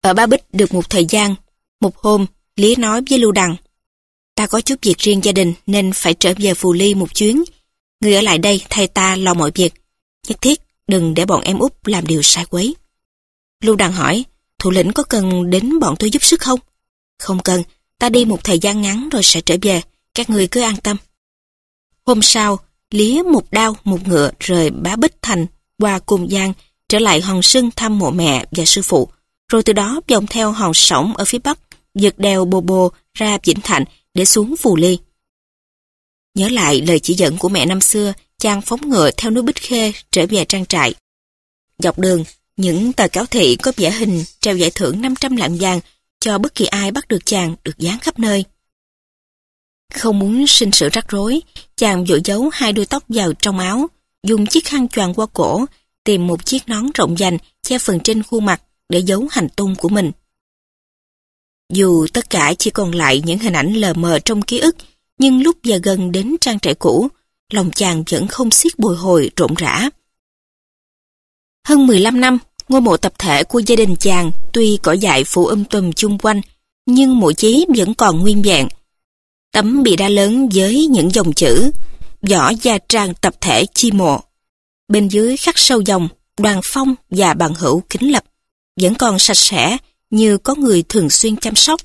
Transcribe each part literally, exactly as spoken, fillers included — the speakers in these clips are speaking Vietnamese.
Ở Ba Bích được một thời gian, một hôm, Lý nói với Lưu Đằng: ta có chút việc riêng gia đình nên phải trở về Phù Ly một chuyến. Người ở lại đây thay ta lo mọi việc. Nhất thiết đừng để bọn em út làm điều sai quấy. Lưu Đằng hỏi: thủ lĩnh có cần đến bọn tôi giúp sức không? Không cần, ta đi một thời gian ngắn rồi sẽ trở về, các người cứ an tâm. Hôm sau, Lý một đao một ngựa rời Bá Bích Thành qua Côn Giang, trở lại Hòn Sưng thăm mộ mẹ và sư phụ, rồi từ đó vòng theo Hòn Sổng ở phía bắc, vượt đèo Bồ Bồ ra Vĩnh Thạnh để xuống Phù Ly. Nhớ lại lời chỉ dẫn của mẹ năm xưa, chàng phóng ngựa theo núi Bích Khê trở về trang trại. Dọc đường, những tờ cáo thị có vẽ hình treo giải thưởng năm trăm lạng vàng cho bất kỳ ai bắt được chàng được dán khắp nơi. Không muốn sinh sự rắc rối, chàng vội giấu hai đuôi tóc vào trong áo, dùng chiếc khăn choàng qua cổ, tìm một chiếc nón rộng vành che phần trên khuôn mặt để giấu hành tung của mình. Dù tất cả chỉ còn lại những hình ảnh lờ mờ trong ký ức, nhưng lúc về gần đến trang trại cũ, lòng chàng vẫn không xiết bồi hồi rộn rã. Hơn mười lăm năm, ngôi mộ tập thể của gia đình chàng tuy cỏ dại phủ um tùm chung quanh, nhưng mộ chí vẫn còn nguyên vẹn. Tấm bia đá lớn với những dòng chữ Võ Gia Trang tập thể chi mộ. Bên dưới khắc sâu dòng Đoàn Phong và bằng hữu Kính Lập, vẫn còn sạch sẽ như có người thường xuyên chăm sóc.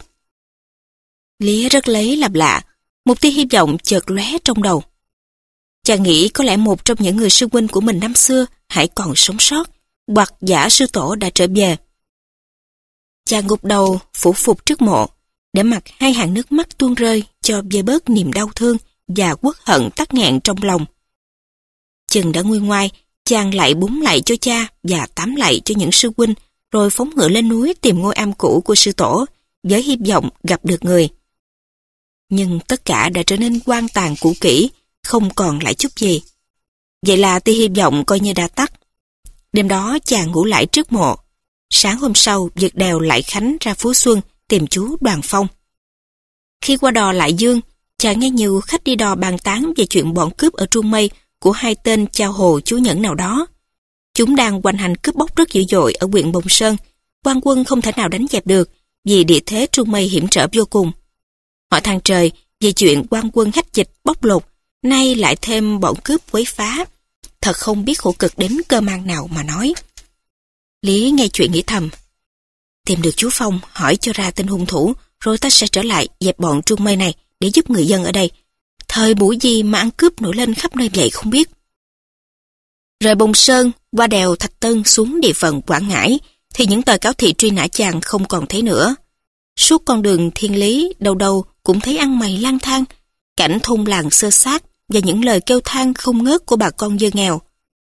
Lý rất lấy làm lạ, một tia hy vọng chợt lóe trong đầu. Chàng nghĩ có lẽ một trong những người sư huynh của mình năm xưa hãy còn sống sót, hoặc giả sư tổ đã trở về. Chàng gục đầu phủ phục trước mộ, để mặc hai hàng nước mắt tuôn rơi cho vơi bớt niềm đau thương và uất hận tắc nghẹn trong lòng. Chừng đã nguôi ngoai, chàng lại búng lạy cho cha và tám lạy cho những sư huynh, rồi phóng ngựa lên núi tìm ngôi am cũ của sư tổ, với hy vọng gặp được người. Nhưng tất cả đã trở nên hoang tàn cũ kỹ, không còn lại chút gì. Vậy là tia hy vọng coi như đã tắt. Đêm đó chàng ngủ lại trước mộ. Sáng hôm sau vượt đèo Lại Khánh ra Phú Xuân tìm chú Đoàn Phong. Khi qua đò Lại Dương, chàng nghe nhiều khách đi đò bàn tán về chuyện bọn cướp ở Trung Mây của hai tên chao hồ chú nhẫn nào đó. Chúng đang hoành hành cướp bóc rất dữ dội ở huyện Bồng Sơn. Quan quân không thể nào đánh dẹp được vì địa thế Trung Mây hiểm trở vô cùng. Họ than trời về chuyện quan quân hách dịch bóc lột, nay lại thêm bọn cướp quấy phá. Thật không biết khổ cực đến cơ mang nào mà nói. Lý nghe chuyện nghĩ thầm: tìm được chú Phong, hỏi cho ra tên hung thủ, rồi ta sẽ trở lại dẹp bọn Trung Mây này để giúp người dân ở đây. Thời buổi gì mà ăn cướp nổi lên khắp nơi vậy không biết. Rời Bồng Sơn, qua đèo Thạch Tân xuống địa phận Quảng Ngãi, thì những tờ cáo thị truy nã chàng không còn thấy nữa. Suốt con đường thiên lý, đâu đâu cũng thấy ăn mày lang thang, cảnh thôn làng xơ xác và những lời kêu than không ngớt của bà con dân nghèo.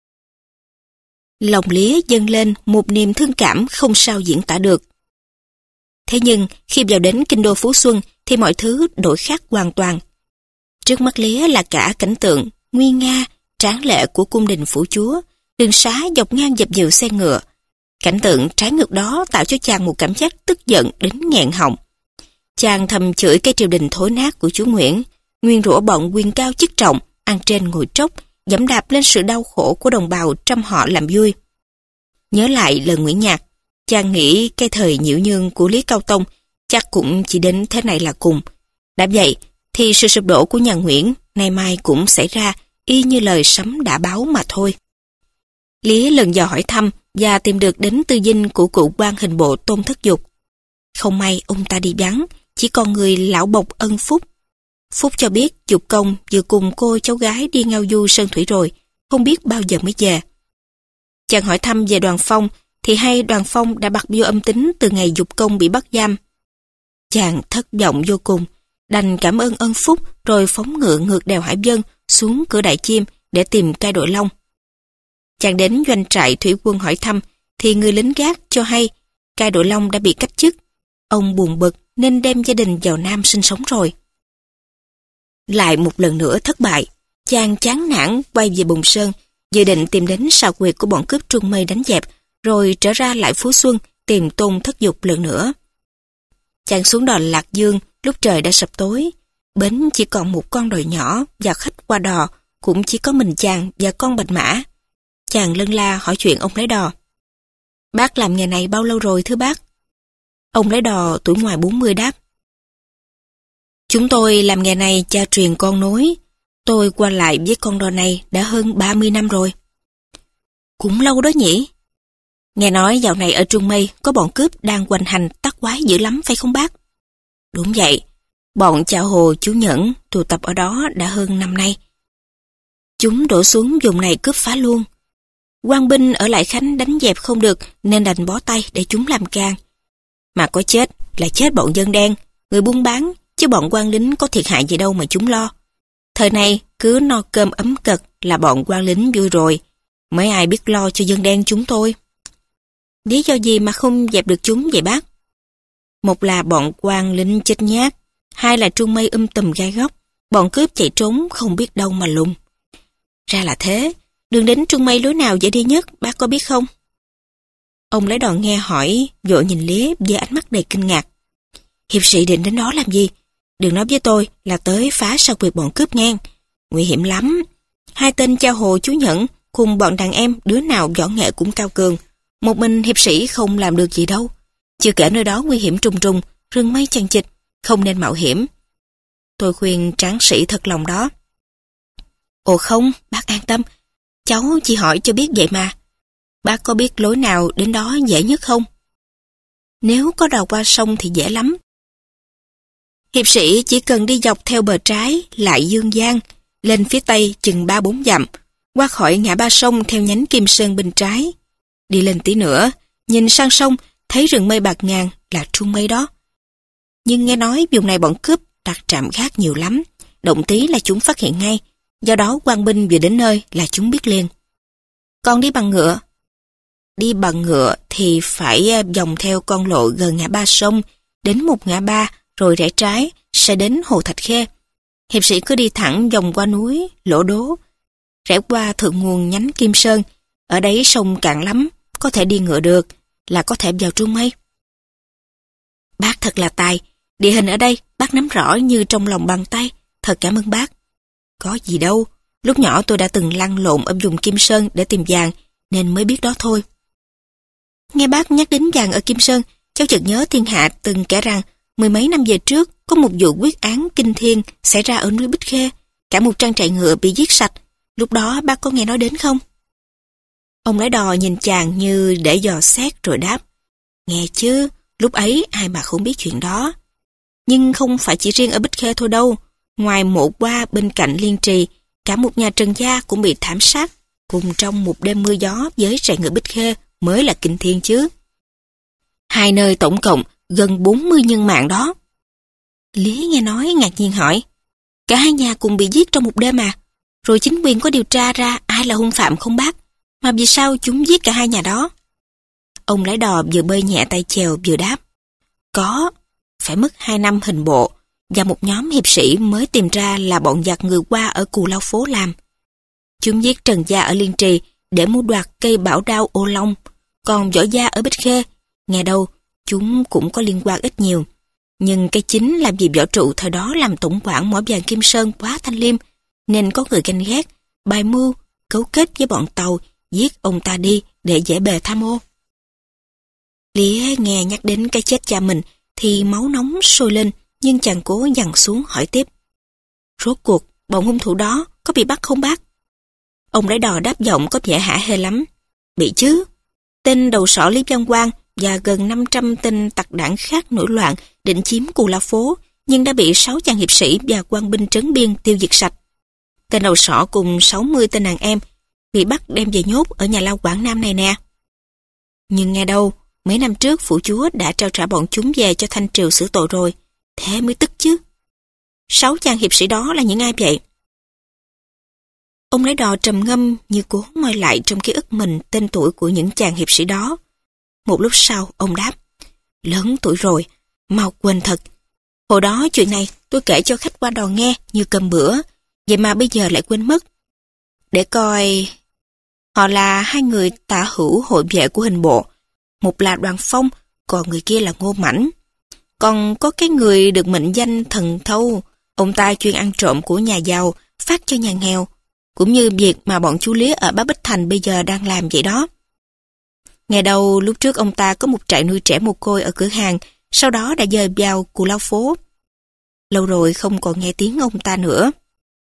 Lòng Lý dâng lên một niềm thương cảm không sao diễn tả được. Thế nhưng khi vào đến kinh đô Phú Xuân thì mọi thứ đổi khác hoàn toàn. Trước mắt Lý là cả cảnh tượng nguy nga, tráng lệ của cung đình phủ chúa, đường xá dọc ngang dập dìu xe ngựa. Cảnh tượng trái ngược đó tạo cho chàng một cảm giác tức giận đến nghẹn họng. Chàng thầm chửi cái triều đình thối nát của chúa Nguyễn, nguyên rủa bọn quyền cao chức trọng, ăn trên ngồi trốc, giẫm đạp lên sự đau khổ của đồng bào trăm họ làm vui. Nhớ lại lời Nguyễn Nhạc, chàng nghĩ cái thời nhiễu nhương của Lý Cao Tông chắc cũng chỉ đến thế này là cùng. Đã vậy thì sự sụp đổ của nhà Nguyễn nay mai cũng xảy ra y như lời sấm đã báo mà thôi. Lý lần dò hỏi thăm và tìm được đến tư dinh của cựu quan hình bộ Tôn Thất Dục. Không may ông ta đi vắng, chỉ còn người lão bộc Ân Phúc. Phúc cho biết Dục Công vừa cùng cô cháu gái đi ngao du Sơn Thủy rồi, không biết bao giờ mới về. Chàng hỏi thăm về Đoàn Phong, thì hay Đoàn Phong đã bặt vô âm tính từ ngày Dục Công bị bắt giam. Chàng thất vọng vô cùng, đành cảm ơn Ân Phúc rồi phóng ngựa ngược đèo Hải Vân xuống cửa Đại Chiêm để tìm cai đội Long. Chàng đến doanh trại thủy quân hỏi thăm, thì người lính gác cho hay cai đội Long đã bị cách chức. Ông buồn bực nên đem gia đình vào Nam sinh sống rồi. Lại một lần nữa thất bại, chàng chán nản quay về Bồng Sơn, dự định tìm đến sào quyệt của bọn cướp Trung Mây đánh dẹp, rồi trở ra lại Phú Xuân tìm Tôn Thất Dục lần nữa. Chàng xuống đò Lạc Dương lúc trời đã sập tối, bến chỉ còn một con đò nhỏ và khách qua đò cũng chỉ có mình chàng và con Bạch Mã. Chàng lân la hỏi chuyện ông lái đò. Bác làm nghề này bao lâu rồi thưa bác? Ông lái đò tuổi ngoài bốn mươi đáp. Chúng tôi làm nghề này cha truyền con nối. Tôi qua lại với con đò này đã hơn ba mươi năm rồi. Cũng lâu đó nhỉ? Nghe nói dạo này ở Trung Mây có bọn cướp đang hoành hành tắc quái dữ lắm phải không bác? Đúng vậy. Bọn cha Hồ chú Nhẫn tụ tập ở đó đã hơn năm nay. Chúng đổ xuống vùng này cướp phá luôn. Quan binh ở Lại Khánh đánh dẹp không được nên đành bó tay để chúng làm can. Mà có chết là chết bọn dân đen, người buôn bán, chứ bọn quan lính có thiệt hại gì đâu mà chúng lo. Thời này cứ no cơm ấm cật là bọn quan lính vui rồi, mấy ai biết lo cho dân đen chúng tôi. Lý do gì mà không dẹp được chúng vậy bác? Một là bọn quan lính chết nhát, hai là Trung Mây um tùm gai góc, bọn cướp chạy trốn không biết đâu mà lùng. Ra là thế, đường đến Trung Mây lối nào dễ đi nhất, bác có biết không? Ông lái đò nghe hỏi, vội nhìn Lý với ánh mắt đầy kinh ngạc. Hiệp sĩ định đến đó làm gì? Đừng nói với tôi là tới phá sao quyệt bọn cướp ngang. Nguy hiểm lắm. Hai tên cha Hồ chú Nhẫn cùng bọn đàn em đứa nào võ nghệ cũng cao cường. Một mình hiệp sĩ không làm được gì đâu. Chưa kể nơi đó nguy hiểm trùng trùng, rừng mây chằng chịt, không nên mạo hiểm. Tôi khuyên tráng sĩ thật lòng đó. Ồ không, bác an tâm. Cháu chỉ hỏi cho biết vậy mà. Bác có biết lối nào đến đó dễ nhất không? Nếu có đò qua sông thì dễ lắm. Hiệp sĩ chỉ cần đi dọc theo bờ trái lại Dương Giang, lên phía tây chừng ba bốn dặm, qua khỏi ngã ba sông theo nhánh Kim Sơn bên trái. Đi lên tí nữa, nhìn sang sông, thấy rừng mây bạt ngàn là Trung Mây đó. Nhưng nghe nói vùng này bọn cướp đặt trạm gác nhiều lắm, động tí là chúng phát hiện ngay, do đó quan binh vừa đến nơi là chúng biết liền. Còn đi bằng ngựa? Đi bằng ngựa thì phải vòng theo con lộ gần ngã ba sông, đến một ngã ba, rồi rẽ trái, sẽ đến Hồ Thạch Khê. Hiệp sĩ cứ đi thẳng vòng qua núi, Lỗ Đố, rẽ qua thượng nguồn nhánh Kim Sơn. Ở đấy sông cạn lắm, có thể đi ngựa được, là có thể vào Trung Mây. Bác thật là tài, địa hình ở đây bác nắm rõ như trong lòng bàn tay, thật cảm ơn bác. Có gì đâu, lúc nhỏ tôi đã từng lăn lộn ở vùng Kim Sơn để tìm vàng, nên mới biết đó thôi. Nghe bác nhắc đến vàng ở Kim Sơn, cháu chợt nhớ thiên hạ từng kể rằng mười mấy năm về trước có một vụ quyết án kinh thiên xảy ra ở núi Bích Khê, cả một trang trại ngựa bị giết sạch. Lúc đó bác có nghe nói đến không? Ông lái đò nhìn chàng như để dò xét rồi đáp. Nghe chứ, lúc ấy ai mà không biết chuyện đó. Nhưng không phải chỉ riêng ở Bích Khê thôi đâu. Ngoài Mộ Qua bên cạnh Liên Trì, cả một nhà Trần gia cũng bị thảm sát, cùng trong một đêm mưa gió với trại ngựa Bích Khê mới là kinh thiên chứ. Hai nơi tổng cộng gần bốn mươi nhân mạng đó. Lý nghe nói ngạc nhiên hỏi, cả hai nhà cùng bị giết trong một đêm à? Rồi chính quyền có điều tra ra ai là hung phạm không bác? Mà vì sao chúng giết cả hai nhà đó? Ông lái đò vừa bơi nhẹ tay chèo vừa đáp, có, phải mất hai năm hình bộ, và một nhóm hiệp sĩ mới tìm ra là bọn giặc người Hoa ở Cù Lao Phố làm. Chúng giết Trần gia ở Liên Trì để mua đoạt cây bảo đao Ô Long, còn Võ gia ở Bích Khê, nghe đâu chúng cũng có liên quan ít nhiều. Nhưng cái chính là vì Võ Trụ thời đó làm tổng quản mỏ vàng Kim Sơn quá thanh liêm, nên có người ganh ghét, bài mưu, cấu kết với bọn Tàu, giết ông ta đi để dễ bề tham ô. Lý nghe nhắc đến cái chết cha mình thì máu nóng sôi lên, nhưng chàng cố dằn xuống hỏi tiếp. Rốt cuộc, bọn hung thủ đó có bị bắt không bác? Ông lái đò đáp giọng có vẻ hả hê lắm. Bị chứ. Tên đầu sỏ Lý Văn Quang và gần năm trăm tên tặc đảng khác nổi loạn định chiếm Cù Lao Phố, nhưng đã bị sáu chàng hiệp sĩ và quan binh trấn biên tiêu diệt sạch. Tên đầu sỏ cùng sáu mươi tên đàn em bị bắt đem về nhốt ở nhà lao Quảng Nam này nè. Nhưng nghe đâu, mấy năm trước phủ chúa đã trao trả bọn chúng về cho Thanh Triều xử tội rồi, thế mới tức chứ. Sáu chàng hiệp sĩ đó là những ai vậy? Ông lái đò trầm ngâm như cố moi lại trong ký ức mình tên tuổi của những chàng hiệp sĩ đó. Một lúc sau, ông đáp, lớn tuổi rồi, mau quên thật. Hồi đó chuyện này tôi kể cho khách qua đò nghe như cơm bữa, vậy mà bây giờ lại quên mất. Để coi... Họ là hai người tả hữu hội vệ của hình bộ. Một là Đoàn Phong, còn người kia là Ngô Mãnh. Còn có cái người được mệnh danh Thần Thâu, ông ta chuyên ăn trộm của nhà giàu, phát cho nhà nghèo, cũng như việc mà bọn chú Lý ở Bá Bích Thành bây giờ đang làm vậy đó. Ngày đầu lúc trước ông ta có một trại nuôi trẻ mồ côi ở cửa hàng, sau đó đã dời vào Cù Lao Phố. Lâu rồi không còn nghe tiếng ông ta nữa.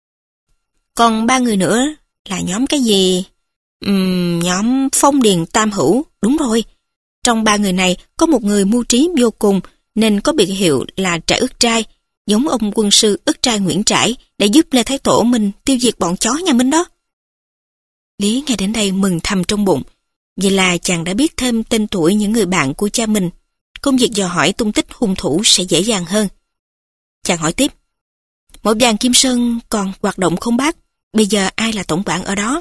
Còn ba người nữa là nhóm cái gì? Uhm, nhóm Phong Điền Tam Hữu, đúng rồi. Trong ba người này có một người mưu trí vô cùng nên có biệt hiệu là Trải Ức Trai, giống ông quân sư Ức Trai Nguyễn Trãi để giúp Lê Thái Tổ mình tiêu diệt bọn chó nhà Minh đó. Lý nghe đến đây mừng thầm trong bụng. Vậy là chàng đã biết thêm tên tuổi những người bạn của cha mình. Công việc dò hỏi tung tích hung thủ sẽ dễ dàng hơn. Chàng hỏi tiếp. Mỏ vàng Kim Sơn còn hoạt động không bác? Bây giờ ai là tổng quản ở đó?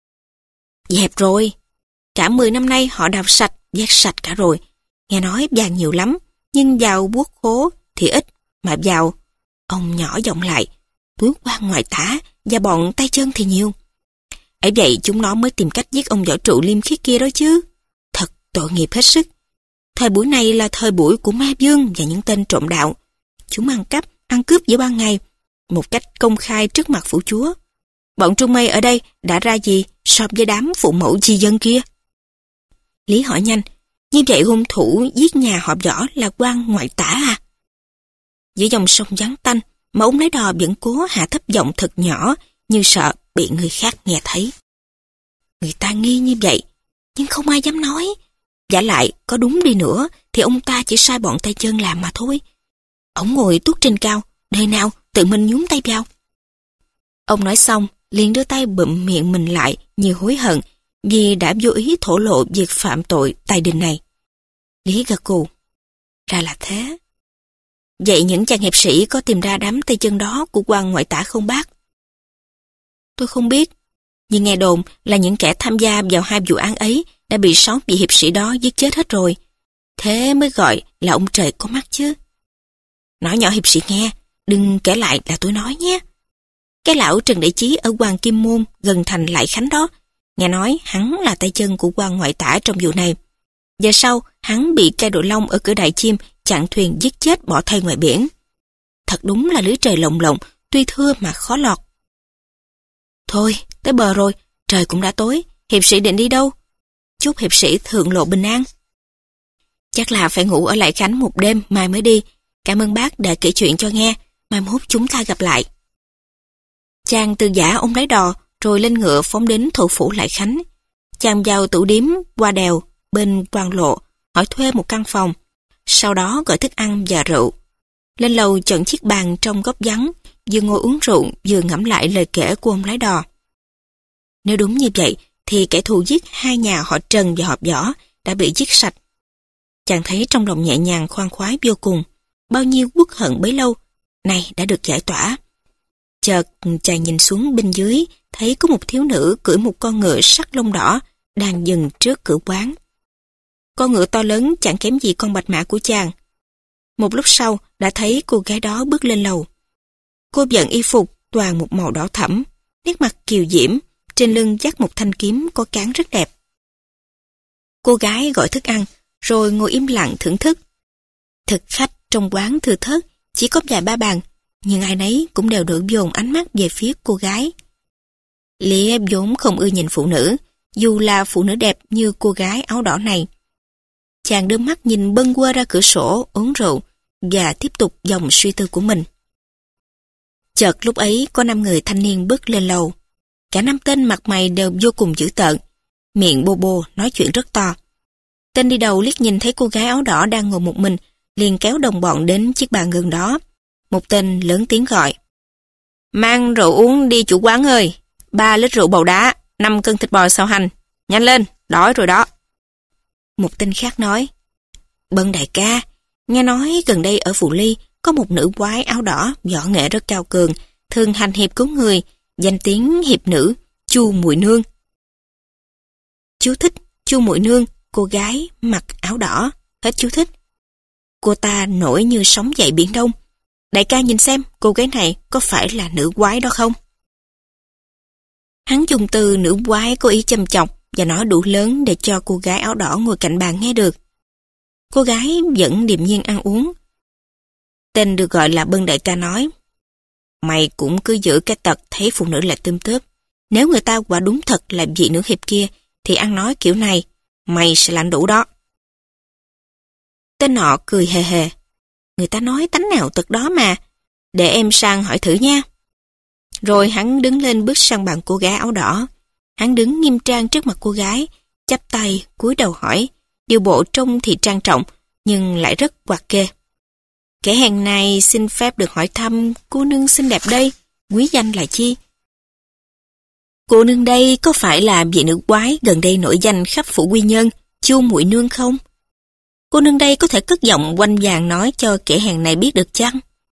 Dẹp rồi. Cả mười năm nay họ đào sạch, vét sạch cả rồi. Nghe nói vàng nhiều lắm, nhưng vào buốt khố thì ít, mà vào... Ông nhỏ giọng lại, túi quan ngoại tả và bọn tay chân thì nhiều. Ấy vậy chúng nó mới tìm cách giết ông võ trụ liêm khiết kia đó chứ. Thật tội nghiệp hết sức. Thời buổi này là thời buổi của ma vương và những tên trộm đạo. Chúng ăn cắp, ăn cướp giữa ban ngày, một cách công khai trước mặt phủ chúa. Bọn Trung Mây ở đây đã ra gì so với đám phụ mẫu di dân kia? Lý hỏi nhanh, như vậy hung thủ giết nhà họ Võ là quan ngoại tả à? Giữa dòng sông vắng tanh mà ông lấy đò vẫn cố hạ thấp giọng thật nhỏ như sợ bị người khác nghe thấy. Người ta nghi như vậy, nhưng không ai dám nói. Vả lại, có đúng đi nữa thì ông ta chỉ sai bọn tay chân làm mà thôi. Ông ngồi tuốt trên cao, đời nào tự mình nhúng tay vào. Ông nói xong, liền đưa tay bụm miệng mình lại như hối hận vì đã vô ý thổ lộ việc phạm tội tài đình này. Lý gật gù. Ra là thế. Vậy những chàng hiệp sĩ có tìm ra đám tay chân đó của quan ngoại tả không bác? Tôi không biết, nhưng nghe đồn là những kẻ tham gia vào hai vụ án ấy đã bị sáu vị hiệp sĩ đó giết chết hết rồi. Thế mới gọi là ông trời có mắt chứ. Nói nhỏ hiệp sĩ nghe, đừng kể lại là tôi nói nhé. Cái lão Trần Đại Chí ở Hoàng Kim Môn gần thành Lại Khánh đó, nghe nói hắn là tay chân của quan ngoại tả trong vụ này. Và sau, hắn bị cai đội Long ở cửa Đại Chiêm chặn thuyền giết chết bỏ thây ngoài biển. Thật đúng là lưới trời lồng lộng, tuy thưa mà khó lọt. Thôi, tới bờ rồi, trời cũng đã tối, hiệp sĩ định đi đâu? Chúc hiệp sĩ thượng lộ bình an. Chắc là phải ngủ ở Lại Khánh một đêm, mai mới đi. Cảm ơn bác đã kể chuyện cho nghe, mai mốt chúng ta gặp lại. Chàng từ giả ông lái đò, rồi lên ngựa phóng đến thủ phủ Lại Khánh. Chàng vào tủ điếm qua đèo bên Quan Lộ, hỏi thuê một căn phòng, sau đó gọi thức ăn và rượu. Lên lầu chọn chiếc bàn trong góc vắng, vừa ngồi uống rượu vừa ngẫm lại lời kể của ông lái đò. Nếu đúng như vậy thì kẻ thù giết hai nhà họ Trần và họ Võ đã bị giết sạch. Chàng thấy trong lòng nhẹ nhàng khoan khoái vô cùng, bao nhiêu uất hận bấy lâu này đã được giải tỏa. Chợt chàng nhìn xuống bên dưới, thấy có một thiếu nữ cưỡi một con ngựa sắt lông đỏ đang dừng trước cửa quán. Con ngựa to lớn chẳng kém gì con bạch mã của chàng. Một lúc sau đã thấy cô gái đó bước lên lầu. Cô bận y phục toàn một màu đỏ thẫm, nét mặt kiều diễm, trên lưng dắt một thanh kiếm có cán rất đẹp. Cô gái gọi thức ăn, rồi ngồi im lặng thưởng thức. Thực khách trong quán thưa thớt, chỉ có vài ba bàn, nhưng ai nấy cũng đều đổ dồn ánh mắt về phía cô gái. Lý vốn không ưa nhìn phụ nữ, dù là phụ nữ đẹp như cô gái áo đỏ này. Chàng đưa mắt nhìn bâng quơ ra cửa sổ uống rượu và tiếp tục dòng suy tư của mình. Chợt lúc ấy có năm người thanh niên bước lên lầu. Cả năm tên mặt mày đều vô cùng dữ tợn, miệng bô bô nói chuyện rất to. Tên đi đầu liếc nhìn thấy cô gái áo đỏ đang ngồi một mình, liền kéo đồng bọn đến chiếc bàn gần đó. Một tên lớn tiếng gọi. Mang rượu uống đi chủ quán ơi, ba lít rượu bầu đá, năm cân thịt bò xào hành, nhanh lên, đói rồi đó. Một tên khác nói. Bân đại ca, nghe nói gần đây ở Phù Ly có một nữ quái áo đỏ, võ nghệ rất cao cường, thường hành hiệp cứu người, danh tiếng hiệp nữ, Chu Muội Nương. Chú thích, Chu Muội Nương, cô gái mặc áo đỏ, hết chú thích. Cô ta nổi như sóng dậy biển đông. Đại ca nhìn xem, cô gái này có phải là nữ quái đó không? Hắn dùng từ nữ quái có ý châm chọc và nói đủ lớn để cho cô gái áo đỏ ngồi cạnh bàn nghe được. Cô gái vẫn điềm nhiên ăn uống. Tên được gọi là Bân đại ca nói. Mày cũng cứ giữ cái tật thấy phụ nữ là tươm tớp. Nếu người ta quả đúng thật là vị nữ hiệp kia thì ăn nói kiểu này, mày sẽ lãnh đủ đó. Tên nọ cười hề hề. Người ta nói tánh nào tật đó mà, để em sang hỏi thử nha. Rồi hắn đứng lên bước sang bàn cô gái áo đỏ. Hắn đứng nghiêm trang trước mặt cô gái, chắp tay, cúi đầu hỏi, điều bộ trông thì trang trọng, nhưng lại rất quạt kê. Kẻ hèn này xin phép được hỏi thăm cô nương xinh đẹp đây, quý danh là chi? Cô nương đây có phải là vị nữ quái gần đây nổi danh khắp phủ Quy Nhơn, Chu Muội Nương không? Cô nương đây có thể cất giọng oanh vàng nói cho kẻ hèn này biết được chăng?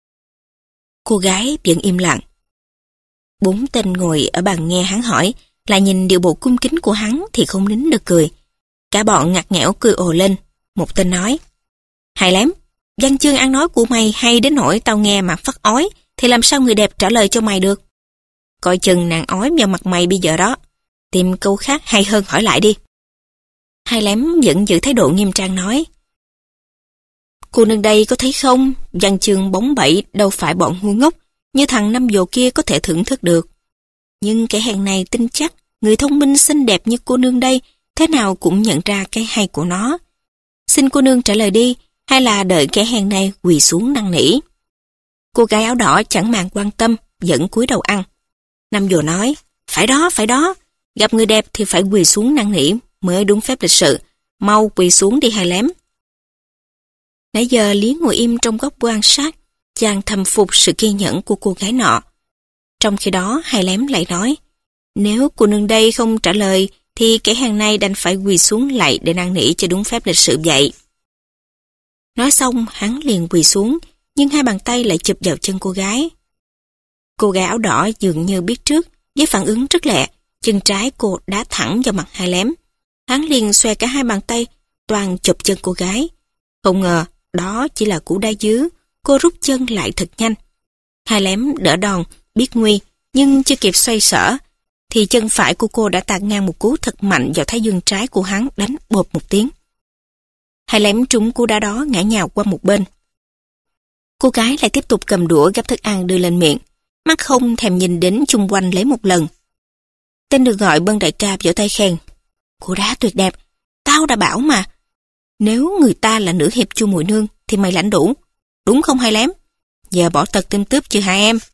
Cô gái vẫn im lặng. Bốn tên ngồi ở bàn nghe hắn hỏi, lại nhìn điệu bộ cung kính của hắn thì không nín được cười. Cả bọn ngặt nghẽo cười ồ lên. Một tên nói, hay lắm, văn chương ăn nói của mày hay đến nỗi tao nghe mà phát ói, thì làm sao người đẹp trả lời cho mày được? Coi chừng nàng ói vào mặt mày bây giờ đó. Tìm câu khác hay hơn hỏi lại đi. Hai lém vẫn giữ thái độ nghiêm trang nói, cô nương đây có thấy không, văn chương bóng bẩy đâu phải bọn ngu ngốc như thằng năm dồ kia có thể thưởng thức được. Nhưng kẻ hèn này tin chắc người thông minh xinh đẹp như cô nương đây thế nào cũng nhận ra cái hay của nó. Xin cô nương trả lời đi, hay là đợi kẻ hèn này quỳ xuống năn nỉ? Cô gái áo đỏ chẳng màng quan tâm, vẫn cúi đầu ăn. Năm dồ nói, phải đó, phải đó, gặp người đẹp thì phải quỳ xuống năn nỉ mới đúng phép lịch sự, mau quỳ xuống đi hai lém. Nãy giờ Lý ngồi im trong góc quan sát, chàng thầm phục sự kiên nhẫn của cô gái nọ. Trong khi đó hai lém lại nói, nếu cô nương đây không trả lời thì kẻ hàng này đành phải quỳ xuống lạy để năn nỉ cho đúng phép lịch sự vậy. Nói xong hắn liền quỳ xuống, nhưng hai bàn tay lại chụp vào chân cô gái. Cô gái áo đỏ dường như biết trước, với phản ứng rất lẹ, chân trái cô đá thẳng vào mặt hai lém. Hắn liền xoe cả hai bàn tay, toàn chụp chân cô gái. Không ngờ, đó chỉ là cú đá dứ, cô rút chân lại thật nhanh. Hai lém đỡ đòn, biết nguy, nhưng chưa kịp xoay sở, thì chân phải của cô đã tạt ngang một cú thật mạnh vào thái dương trái của hắn, đánh bộp một tiếng. Hai lém trúng cú đá đó ngã nhào qua một bên. Cô gái lại tiếp tục cầm đũa gắp thức ăn đưa lên miệng, mắt không thèm nhìn đến chung quanh lấy một lần. Tên được gọi Bân đại ca vỗ tay khen, cô đá tuyệt đẹp, tao đã bảo mà. Nếu người ta là nữ hiệp Chu Muội Nương thì mày lãnh đủ, đúng không hai lém? Giờ bỏ tật tươm tướp chưa hai em?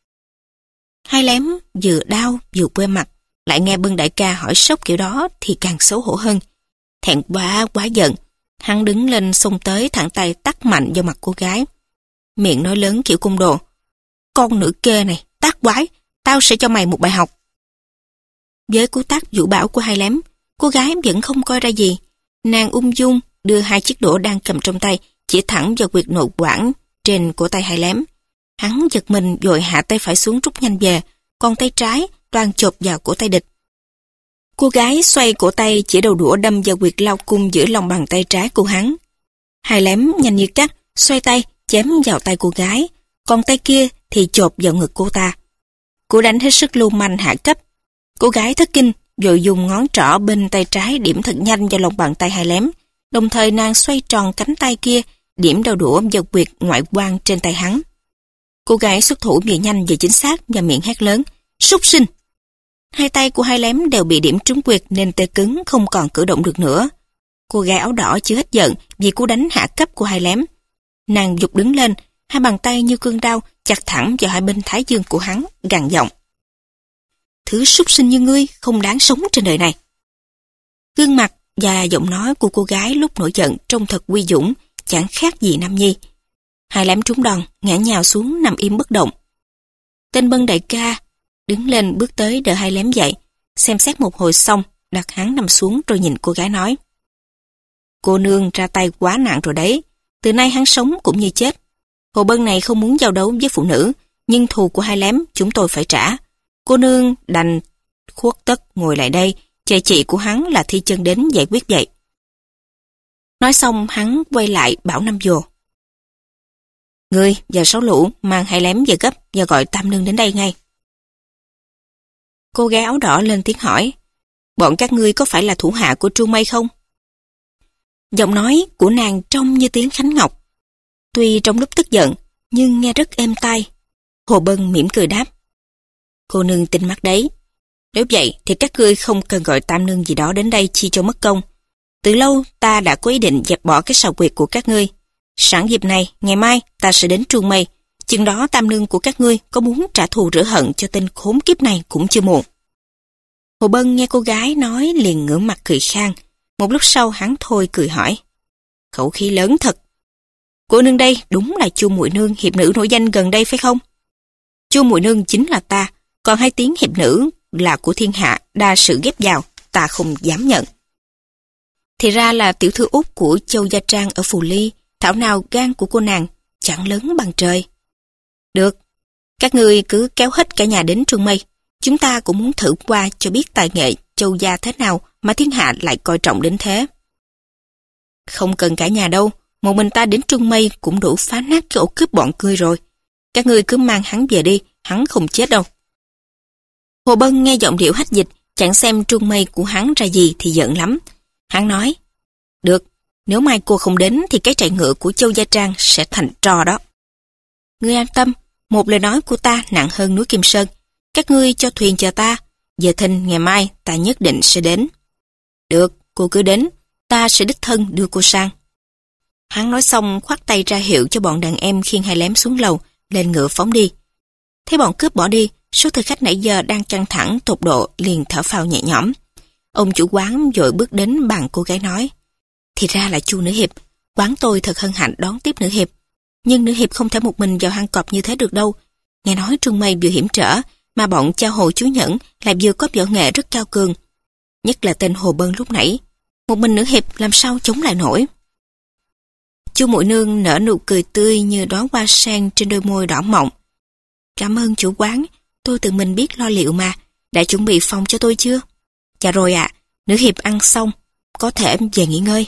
Hai lém vừa đau vừa quê mặt, lại nghe Bân đại ca hỏi sốc kiểu đó thì càng xấu hổ hơn. Thẹn quá quá giận, hắn đứng lên xông tới thẳng tay tát mạnh vào mặt cô gái. Miệng nói lớn kiểu côn đồ, con nữ kê này, tát quái, tao sẽ cho mày một bài học. Với cú tát vũ bão của hai lém, cô gái vẫn không coi ra gì. Nàng ung dung đưa hai chiếc đũa đang cầm trong tay chỉ thẳng vào huyệt nội quản trên cổ tay hai lém. Hắn giật mình vội hạ tay phải xuống rút nhanh về, còn tay trái toàn chộp vào cổ tay địch. Cô gái xoay cổ tay chỉ đầu đũa đâm vào huyệt lao cung giữa lòng bàn tay trái của hắn. Hai lém nhanh như cắt xoay tay chém vào tay cô gái, còn tay kia thì chộp vào ngực cô ta. Cô đánh hết sức lưu manh hạ cấp. Cô gái thất kinh vội dùng ngón trỏ bên tay trái điểm thật nhanh vào lòng bàn tay hai lém, đồng thời nàng xoay tròn cánh tay kia điểm đầu đũa vào huyệt ngoại quan trên tay hắn. Cô gái xuất thủ vừa nhanh vừa chính xác và miệng hét lớn, súc sinh. Hai tay của hai lém đều bị điểm trúng huyệt nên tê cứng không còn cử động được nữa. Cô gái áo đỏ chưa hết giận vì cú đánh hạ cấp của hai lém. Nàng giục đứng lên, hai bàn tay như cương đao chặt thẳng vào hai bên thái dương của hắn, gằn giọng. Thứ súc sinh như ngươi không đáng sống trên đời này. Gương mặt và giọng nói của cô gái lúc nổi giận trông thật uy dũng, chẳng khác gì Nam Nhi. Hai lém trúng đòn, ngã nhào xuống nằm im bất động. Tên Bân đại ca đứng lên bước tới đỡ hai lém dậy, xem xét một hồi xong, đặt hắn nằm xuống rồi nhìn cô gái nói. Cô nương ra tay quá nặng rồi đấy, từ nay hắn sống cũng như chết. Hồ Bân này không muốn giao đấu với phụ nữ, nhưng thù của hai lém chúng tôi phải trả. Cô nương đành khuất tất ngồi lại đây, chờ chị của hắn là Thi Chân đến giải quyết vậy. Nói xong hắn quay lại bảo Năm Dồ. Ngươi và Sáu Lũ mang hai lém về gấp và gọi Tam Nương đến đây ngay. Cô gái áo đỏ lên tiếng hỏi, bọn các ngươi có phải là thủ hạ của Tru Mây không? Giọng nói của nàng trông như tiếng Khánh Ngọc. Tuy trong lúc tức giận, nhưng nghe rất êm tai. Hồ Bân mỉm cười đáp. Cô nương tinh mắt đấy. Nếu vậy thì các ngươi không cần gọi Tam Nương gì đó đến đây chi cho mất công. Từ lâu ta đã có ý định dẹp bỏ cái sào quyệt của các ngươi. Sẵn dịp này, ngày mai ta sẽ đến Trung Mây. Chừng đó tam nương của các ngươi có muốn trả thù rửa hận cho tên khốn kiếp này cũng chưa muộn. Hồ Bân nghe cô gái nói liền ngửa mặt cười khang. Một lúc sau hắn thôi cười hỏi. Khẩu khí lớn thật. Cô nương đây đúng là Chu muội nương hiệp nữ nổi danh gần đây phải không? Chu muội nương chính là ta, còn hai tiếng hiệp nữ là của thiên hạ, đa sự ghép vào, ta không dám nhận. Thì ra là tiểu thư út của Châu Gia Trang ở Phù Ly, thảo nào gan của cô nàng chẳng lớn bằng trời. Được, các ngươi cứ kéo hết cả nhà đến Trung Mây. Chúng ta cũng muốn thử qua cho biết tài nghệ Châu Gia thế nào mà thiên hạ lại coi trọng đến thế. Không cần cả nhà đâu, một mình ta đến Trung Mây cũng đủ phá nát cái ổ cướp bọn ngươi rồi. Các ngươi cứ mang hắn về đi, hắn không chết đâu. Hồ Bân nghe giọng điệu hách dịch, chẳng xem Trung Mây của hắn ra gì thì giận lắm. Hắn nói, được, nếu mai cô không đến thì cái trại ngựa của Châu Gia Trang sẽ thành trò đó. Ngươi an tâm, một lời nói của ta nặng hơn núi Kim Sơn. Các ngươi cho thuyền chờ ta, giờ thìn ngày mai ta nhất định sẽ đến. Được, cô cứ đến, ta sẽ đích thân đưa cô sang. Hắn nói xong khoát tay ra hiệu cho bọn đàn em khiêng hai lém xuống lầu, lên ngựa phóng đi. Thấy bọn cướp bỏ đi, số thực khách nãy giờ đang căng thẳng tột độ liền thở phào nhẹ nhõm. Ông chủ quán vội bước đến bàn cô gái nói, thì ra là Chu nữ hiệp, quán tôi thật hân hạnh đón tiếp nữ hiệp. Nhưng nữ hiệp không thể một mình vào hang cọp như thế được đâu. Nghe nói Trung Mây vừa hiểm trở, mà bọn cha Hồ chú Nhẫn lại vừa có võ nghệ rất cao cường. Nhất là tên Hồ Bân lúc nãy, một mình nữ hiệp làm sao chống lại nổi. Chu muội nương nở nụ cười tươi như đóa hoa sen trên đôi môi đỏ mọng. Cảm ơn chủ quán, tôi tự mình biết lo liệu mà, đã chuẩn bị phòng cho tôi chưa? Dạ rồi ạ, à, nữ hiệp ăn xong, có thể về nghỉ ngơi.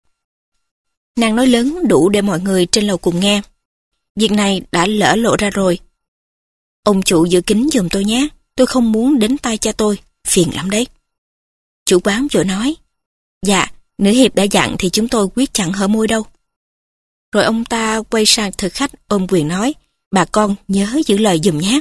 Nàng nói lớn đủ để mọi người trên lầu cùng nghe. Việc này đã lỡ lộ ra rồi. Ông chủ giữ kín giùm tôi nhé, tôi không muốn đến tay cha tôi, phiền lắm đấy. Chủ quán vội nói, dạ, nữ hiệp đã dặn thì chúng tôi quyết chẳng hở môi đâu. Rồi ông ta quay sang thực khách ôm quyền nói, bà con nhớ giữ lời giùm nhé.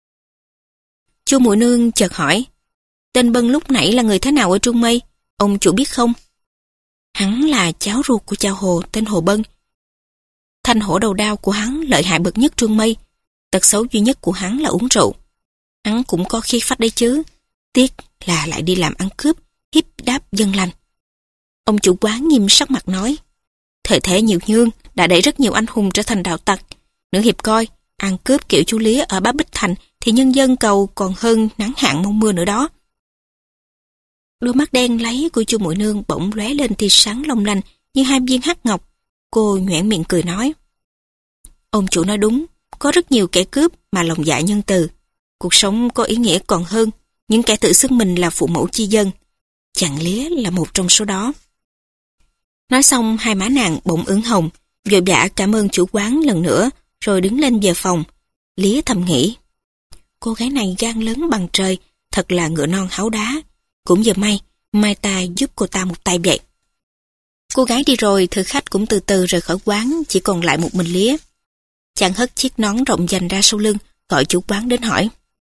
Chu muội nương chợt hỏi, tên Bân lúc nãy là người thế nào ở Trung Mây, ông chủ biết không? Hắn là cháu ruột của cha Hồ tên Hồ Bân. Thanh hổ đầu đao của hắn lợi hại bậc nhất Trung Mây, tật xấu duy nhất của hắn là uống rượu. Hắn cũng có khí phách đấy chứ, tiếc là lại đi làm ăn cướp, hiếp đáp dân lành. Ông chủ quán nghiêm sắc mặt nói, thời thế nhiều nhương đã đẩy rất nhiều anh hùng trở thành đạo tặc. Nữ hiệp coi, ăn cướp kiểu chú Lý ở Bá Bích Thành thì nhân dân cầu còn hơn nắng hạn mong mưa nữa đó. Đôi mắt đen láy của Chu muội nương bỗng lóe lên tia sáng long lanh như hai viên hắc ngọc. Cô nhoẻn miệng cười nói, ông chủ nói đúng, có rất nhiều kẻ cướp mà lòng dạ nhân từ. Cuộc sống có ý nghĩa còn hơn những kẻ tự xưng mình là phụ mẫu chi dân. Chàng Lía là một trong số đó. Nói xong hai má nàng bỗng ửng hồng, vội vã cảm ơn chủ quán lần nữa, rồi đứng lên về phòng. Lía thầm nghĩ, cô gái này gan lớn bằng trời, thật là ngựa non háu đá. Cũng giờ may, mai ta giúp cô ta một tay vậy. Cô gái đi rồi, thực khách cũng từ từ rời khỏi quán, chỉ còn lại một mình Lía. Chàng hất chiếc nón rộng dành ra sau lưng, gọi chủ quán đến hỏi.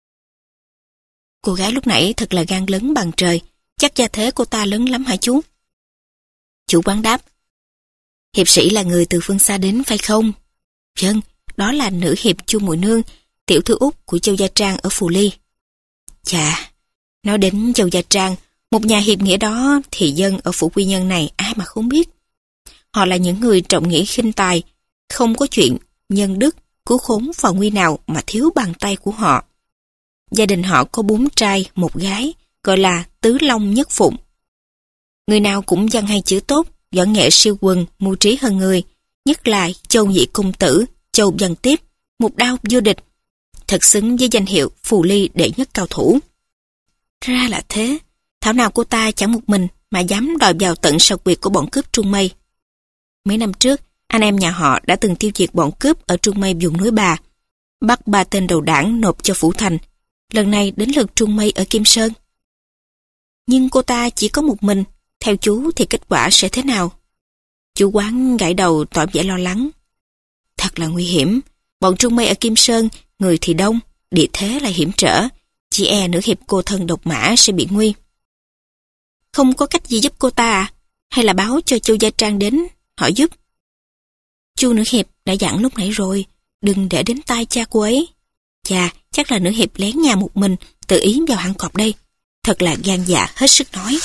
Cô gái lúc nãy thật là gan lớn bằng trời, chắc gia thế cô ta lớn lắm hả chú? Chủ quán đáp, hiệp sĩ là người từ phương xa đến phải không? Vâng, đó là nữ hiệp Chu muội nương, tiểu thư út của Châu Gia Trang ở Phù Ly. Chà, nói đến Châu Gia Trang, một nhà hiệp nghĩa đó thì dân ở phủ quy nhân này ai mà không biết. Họ là những người trọng nghĩa khinh tài, không có chuyện nhân đức, cứu khốn vào nguy nào mà thiếu bàn tay của họ. Gia đình họ có bốn trai, một gái, gọi là Tứ Long Nhất Phụng. Người nào cũng văn hay chữ tốt, võ nghệ siêu quần, mưu trí hơn người, nhất là Châu Nhị Công Tử, Châu Văn Tiếp, một đao vô địch, thật xứng với danh hiệu Phù Ly đệ nhất cao thủ. Ra là thế, thảo nào cô ta chẳng một mình mà dám đòi vào tận sào quyệt của bọn cướp Trung Mây. Mấy năm trước, anh em nhà họ đã từng tiêu diệt bọn cướp ở Trung Mây vùng núi Bà, bắt ba tên đầu đảng nộp cho phủ thành. Lần này đến lượt Trung Mây ở Kim Sơn. Nhưng cô ta chỉ có một mình, theo chú thì kết quả sẽ thế nào? Chủ quán gãi đầu tỏ vẻ lo lắng. Thật là nguy hiểm, bọn Trung Mây ở Kim Sơn, người thì đông, địa thế lại hiểm trở, chỉ e nữ hiệp cô thân độc mã sẽ bị nguy. Không có cách gì giúp cô ta à? Hay là báo cho Châu Gia Trang đến, hỏi giúp? Chu nữ hiệp đã dặn lúc nãy rồi, đừng để đến tai cha cô ấy. Chà, chắc là nữ hiệp lén nhà một mình, tự ý vào hang cọp đây. Thật là gan dạ hết sức nói.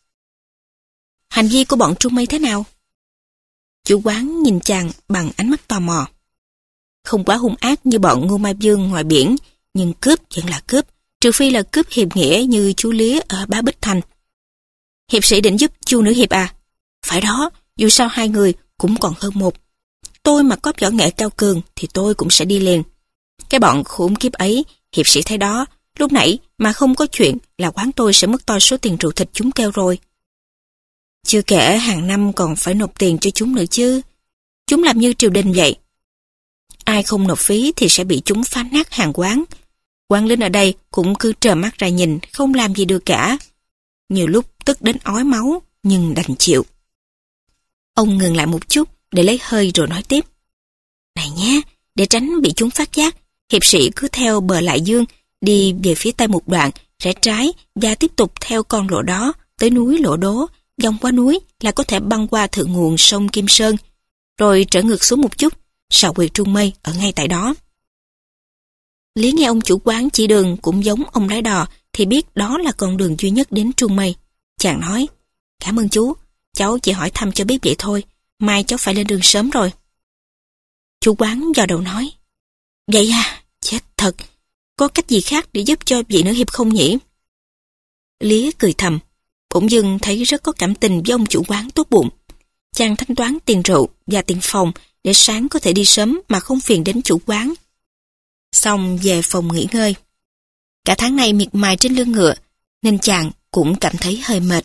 Hành vi của bọn Trung Mây thế nào? Chủ quán nhìn chàng bằng ánh mắt tò mò. Không quá hung ác như bọn Ngô Mai Vương ngoài biển, nhưng cướp vẫn là cướp, trừ phi là cướp hiệp nghĩa như chú Lía ở Bá Bích Thành. Hiệp sĩ định giúp Chu nữ hiệp à? Phải đó, dù sao hai người cũng còn hơn một. Tôi mà có võ nghệ cao cường thì tôi cũng sẽ đi liền. Cái bọn khốn kiếp ấy, hiệp sĩ thấy đó, lúc nãy mà không có chuyện là quán tôi sẽ mất to số tiền rượu thịt chúng kêu rồi. Chưa kể hàng năm còn phải nộp tiền cho chúng nữa chứ. Chúng làm như triều đình vậy. Ai không nộp phí thì sẽ bị chúng phá nát hàng quán. Quan lính ở đây cũng cứ trơ mắt ra nhìn, không làm gì được cả. Nhiều lúc tức đến ói máu, nhưng đành chịu. Ông ngừng lại một chút để lấy hơi rồi nói tiếp. Này nhé, để tránh bị chúng phát giác, hiệp sĩ cứ theo bờ Lại Dương, đi về phía tây một đoạn, rẽ trái và tiếp tục theo con lộ đó tới núi Lỗ Đố, vòng qua núi là có thể băng qua thượng nguồn sông Kim Sơn, rồi trở ngược xuống một chút, sào quyệt Trung Mây ở ngay tại đó. Lý nghe ông chủ quán chỉ đường cũng giống ông lái đò thì biết đó là con đường duy nhất đến Trung Mây. Chàng nói, cảm ơn chú, cháu chỉ hỏi thăm cho biết vậy thôi, mai cháu phải lên đường sớm rồi. Chủ quán vào đầu nói, vậy à, chết thật, có cách gì khác để giúp cho vị nữ hiệp không nhỉ? Lý cười thầm, bỗng dưng thấy rất có cảm tình với ông chủ quán tốt bụng. Chàng thanh toán tiền rượu và tiền phòng để sáng có thể đi sớm mà không phiền đến chủ quán. Xong về phòng nghỉ ngơi. Cả tháng nay miệt mài trên lưng ngựa, nên chàng cũng cảm thấy hơi mệt.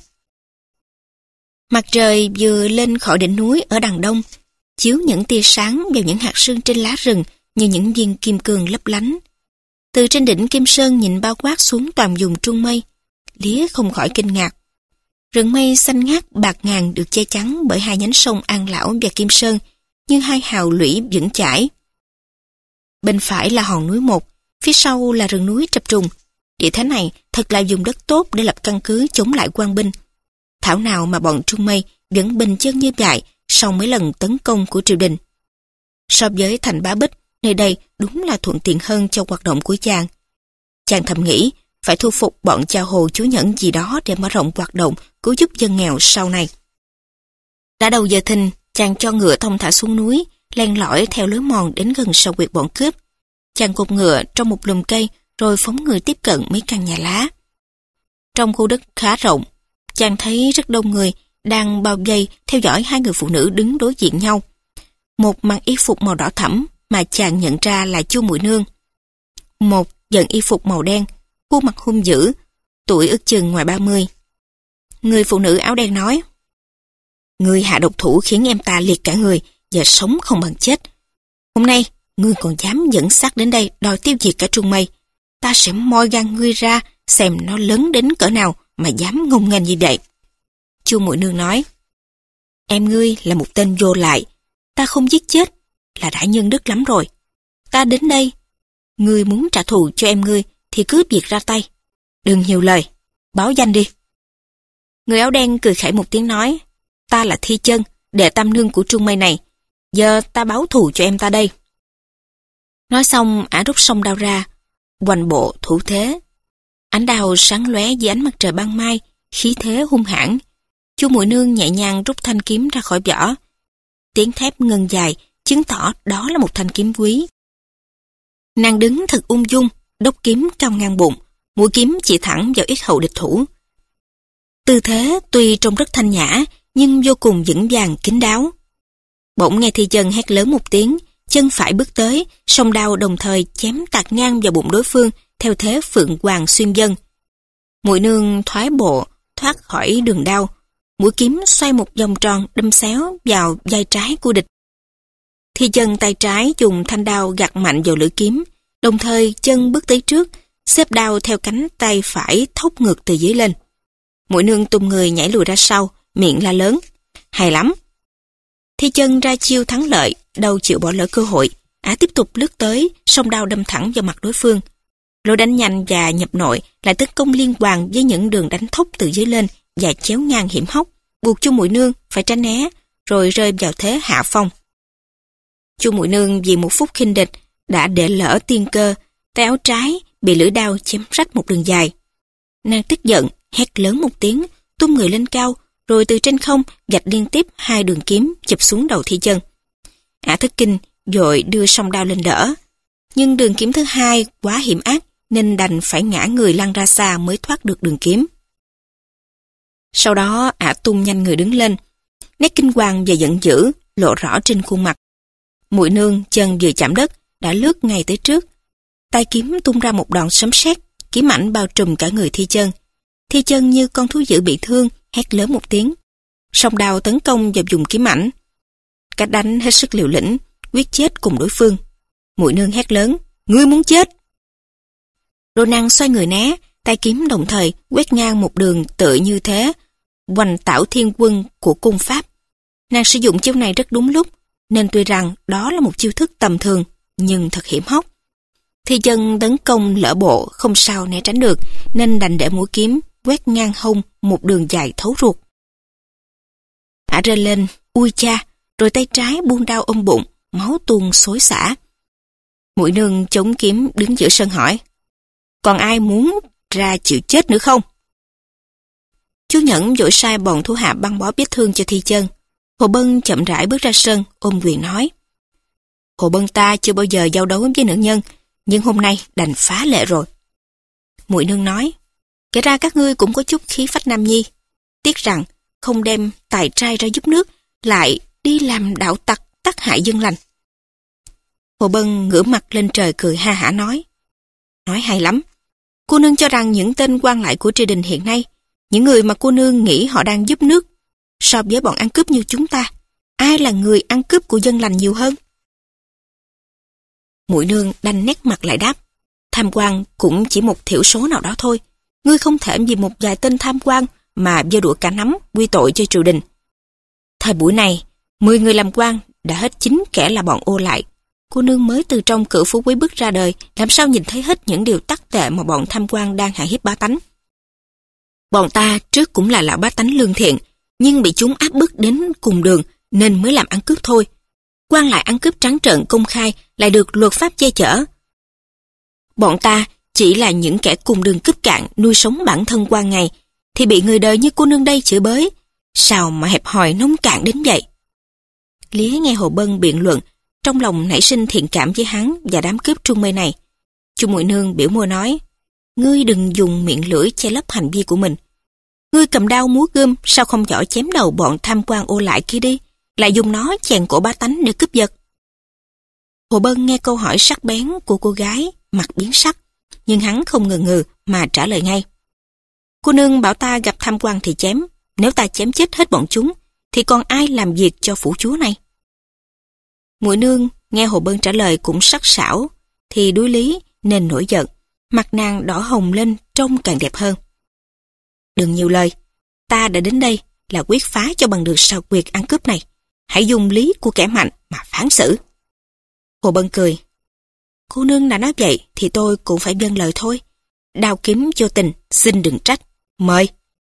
Mặt trời vừa lên khỏi đỉnh núi ở đằng đông, chiếu những tia sáng vào những hạt sương trên lá rừng như những viên kim cương lấp lánh. Từ trên đỉnh Kim Sơn nhìn bao quát xuống toàn vùng Trung Mây, Lía không khỏi kinh ngạc. Rừng mây xanh ngát bạc ngàn được che chắn bởi hai nhánh sông An Lão và Kim Sơn, như hai hào lũy vững chãi. Bên phải là hòn núi một, phía sau là rừng núi chập trùng. Địa thế này thật là vùng đất tốt để lập căn cứ chống lại quan binh. Thảo nào mà bọn Trung Mây vẫn bình chân như vậy sau mấy lần tấn công của triều đình. So với thành Bá Bích, nơi đây đúng là thuận tiện hơn cho hoạt động của chàng. Chàng thầm nghĩ phải thu phục bọn cha Hồ Chú Nhẫn gì đó để mở rộng hoạt động cứu giúp dân nghèo sau này. Đã đầu giờ thìn, chàng cho ngựa thong thả xuống núi, len lỏi theo lối mòn đến gần sào quyệt bọn cướp. Chàng cột ngựa trong một lùm cây rồi phóng người tiếp cận mấy căn nhà lá. Trong khu đất khá rộng, chàng thấy rất đông người đang bao vây theo dõi hai người phụ nữ đứng đối diện nhau. Một mặc y phục màu đỏ thẫm mà chàng nhận ra là Chu Muội Nương. Một giận y phục màu đen, khuôn mặt hung dữ, tuổi ước chừng ngoài ba mươi. Người phụ nữ áo đen nói, ngươi hạ độc thủ khiến em ta liệt cả người, giờ sống không bằng chết. Hôm nay, ngươi còn dám dẫn xác đến đây đòi tiêu diệt cả Trung Mây. Ta sẽ moi gan ngươi ra xem nó lớn đến cỡ nào mà dám ngông nghênh như vậy. Chu Muội Nương nói, em ngươi là một tên vô lại, ta không giết chết là đã nhân đức lắm rồi. Ta đến đây, ngươi muốn trả thù cho em ngươi thì cứ việc ra tay. Đừng nhiều lời, báo danh đi. Người áo đen cười khẩy một tiếng nói, ta là Thi Chân, đệ tam nương của Trung Mây này. Giờ ta báo thù cho em ta đây. Nói xong, ả rút song đao ra, hoành bộ thủ thế. Ánh đao sáng lóe dưới ánh mặt trời ban mai, khí thế hung hãn. Chu Muội Nương nhẹ nhàng rút thanh kiếm ra khỏi vỏ. Tiếng thép ngân dài, chứng tỏ đó là một thanh kiếm quý. Nàng đứng thật ung dung, đốc kiếm cao ngang bụng, mũi kiếm chỉ thẳng vào yết hầu địch thủ. Tư thế tuy trông rất thanh nhã, nhưng vô cùng vững vàng kín đáo. Bỗng nghe Thi Chân hét lớn một tiếng, chân phải bước tới, song đao đồng thời chém tạt ngang vào bụng đối phương theo thế phượng hoàng xuyên vân. Muội Nương thoái bộ thoát khỏi đường đao, mũi kiếm xoay một vòng tròn đâm xéo vào vai trái của địch. Thi Chân tay trái dùng thanh đao gạt mạnh vào lưỡi kiếm, đồng thời chân bước tới trước, xếp đao theo cánh tay phải thốc ngược từ dưới lên. Muội Nương tung người nhảy lùi ra sau, miệng la lớn, hay lắm. Thi Chân ra chiêu thắng lợi, đâu chịu bỏ lỡ cơ hội, ả tiếp tục lướt tới, song đao đâm thẳng vào mặt đối phương. Lối đánh nhanh và nhập nội lại tấn công liên hoàn với những đường đánh thốc từ dưới lên và chéo ngang hiểm hóc, buộc Chu Muội Nương phải tránh né, rồi rơi vào thế hạ phong. Chu Muội Nương vì một phút khinh địch đã để lỡ tiên cơ, tay áo trái bị lưỡi đao chém rách một đường dài. Nàng tức giận, hét lớn một tiếng, tung người lên cao, rồi từ trên không vạch liên tiếp hai đường kiếm chụp xuống đầu Thi Chân. Ả thất kinh, vội đưa song đao lên đỡ. Nhưng đường kiếm thứ hai quá hiểm ác, nên đành phải ngã người lăn ra xa mới thoát được đường kiếm. Sau đó Ả tung nhanh người đứng lên, nét kinh hoàng và giận dữ lộ rõ trên khuôn mặt. Muội Nương chân vừa chạm đất đã lướt ngay tới trước, tay kiếm tung ra một đòn sấm sét, kiếm ảnh bao trùm cả người Thi Chân. Thi Chân như con thú dữ bị thương, hét lớn một tiếng, song đao tấn công vào vùng kiếm ảnh. Cách đánh hết sức liều lĩnh, quyết chết cùng đối phương. Muội Nương hét lớn, ngươi muốn chết. Rồi nàng xoay người né, tay kiếm đồng thời quét ngang một đường tựa như thế, hoành tảo thiên quân của cung pháp. Nàng sử dụng chiêu này rất đúng lúc, nên tuy rằng đó là một chiêu thức tầm thường, nhưng thật hiểm hóc. Thi Chân tấn công lỡ bộ không sao né tránh được, nên đành để mũi kiếm quét ngang hông một đường dài thấu ruột. Ả rên lên, ui cha, rồi tay trái buông đao ôm bụng, máu tuôn xối xả. Muội Nương chống kiếm đứng giữa sân hỏi, còn ai muốn ra chịu chết nữa không? Chú Nhẫn vội sai bọn thủ hạ băng bó vết thương cho Thi Chân. Hồ Bân chậm rãi bước ra sân, ôm quyền nói, Hồ Bân ta chưa bao giờ giao đấu với nữ nhân, nhưng hôm nay đành phá lệ rồi. Muội Nương nói, kể ra các ngươi cũng có chút khí phách nam nhi, tiếc rằng không đem tài trai ra giúp nước, lại đi làm đạo tặc tác hại dân lành. Hồ Bân ngửa mặt lên trời cười ha hả nói, nói hay lắm. Cô nương cho rằng những tên quan lại của triều đình hiện nay, những người mà cô nương nghĩ họ đang giúp nước, so với bọn ăn cướp như chúng ta, ai là người ăn cướp của dân lành nhiều hơn? Muội Nương đanh nét mặt lại đáp, tham quan cũng chỉ một thiểu số nào đó thôi. Ngươi không thể vì một vài tên tham quan mà giơ đũa cả nắm quy tội cho triều đình. Thời buổi này, mười người làm quan đã hết chín kẻ là bọn ô lại. Cô nương mới từ trong cửa phú quý bước ra đời, làm sao nhìn thấy hết những điều tắc tệ mà bọn tham quan đang hạ hiếp bá tánh? Bọn ta trước cũng là lão bá tánh lương thiện, nhưng bị chúng áp bức đến cùng đường nên mới làm ăn cướp thôi. Quan lại ăn cướp trắng trợn công khai lại được luật pháp che chở. Bọn ta chỉ là những kẻ cùng đường cướp cạn nuôi sống bản thân qua ngày, thì bị người đời như cô nương đây chửi bới. Sao mà hẹp hòi nông cạn đến vậy? Lý nghe Hồ Bân biện luận, trong lòng nảy sinh thiện cảm với hắn và đám cướp trung mê này. Chu Muội Nương biểu môi nói, ngươi đừng dùng miệng lưỡi che lấp hành vi của mình. Ngươi cầm đao múa gươm, sao không giỏi chém đầu bọn tham quan ô lại kia đi, lại dùng nó chèn cổ bá tánh để cướp giật? Hồ Bân nghe câu hỏi sắc bén của cô gái, mặt biến sắc, nhưng hắn không ngần ngừ mà trả lời ngay. Cô nương bảo ta gặp tham quan thì chém, nếu ta chém chết hết bọn chúng, thì còn ai làm việc cho phủ chúa này? Muội Nương nghe Hồ Bân trả lời cũng sắc sảo, thì đối lý nên nổi giận, mặt nàng đỏ hồng lên trông càng đẹp hơn. Đừng nhiều lời, ta đã đến đây là quyết phá cho bằng được sao quyệt ăn cướp này. Hãy dùng lý của kẻ mạnh mà phán xử. Hồ Bân cười, cô nương đã nói vậy thì tôi cũng phải vâng lời thôi. Đao kiếm vô tình, xin đừng trách. Mời.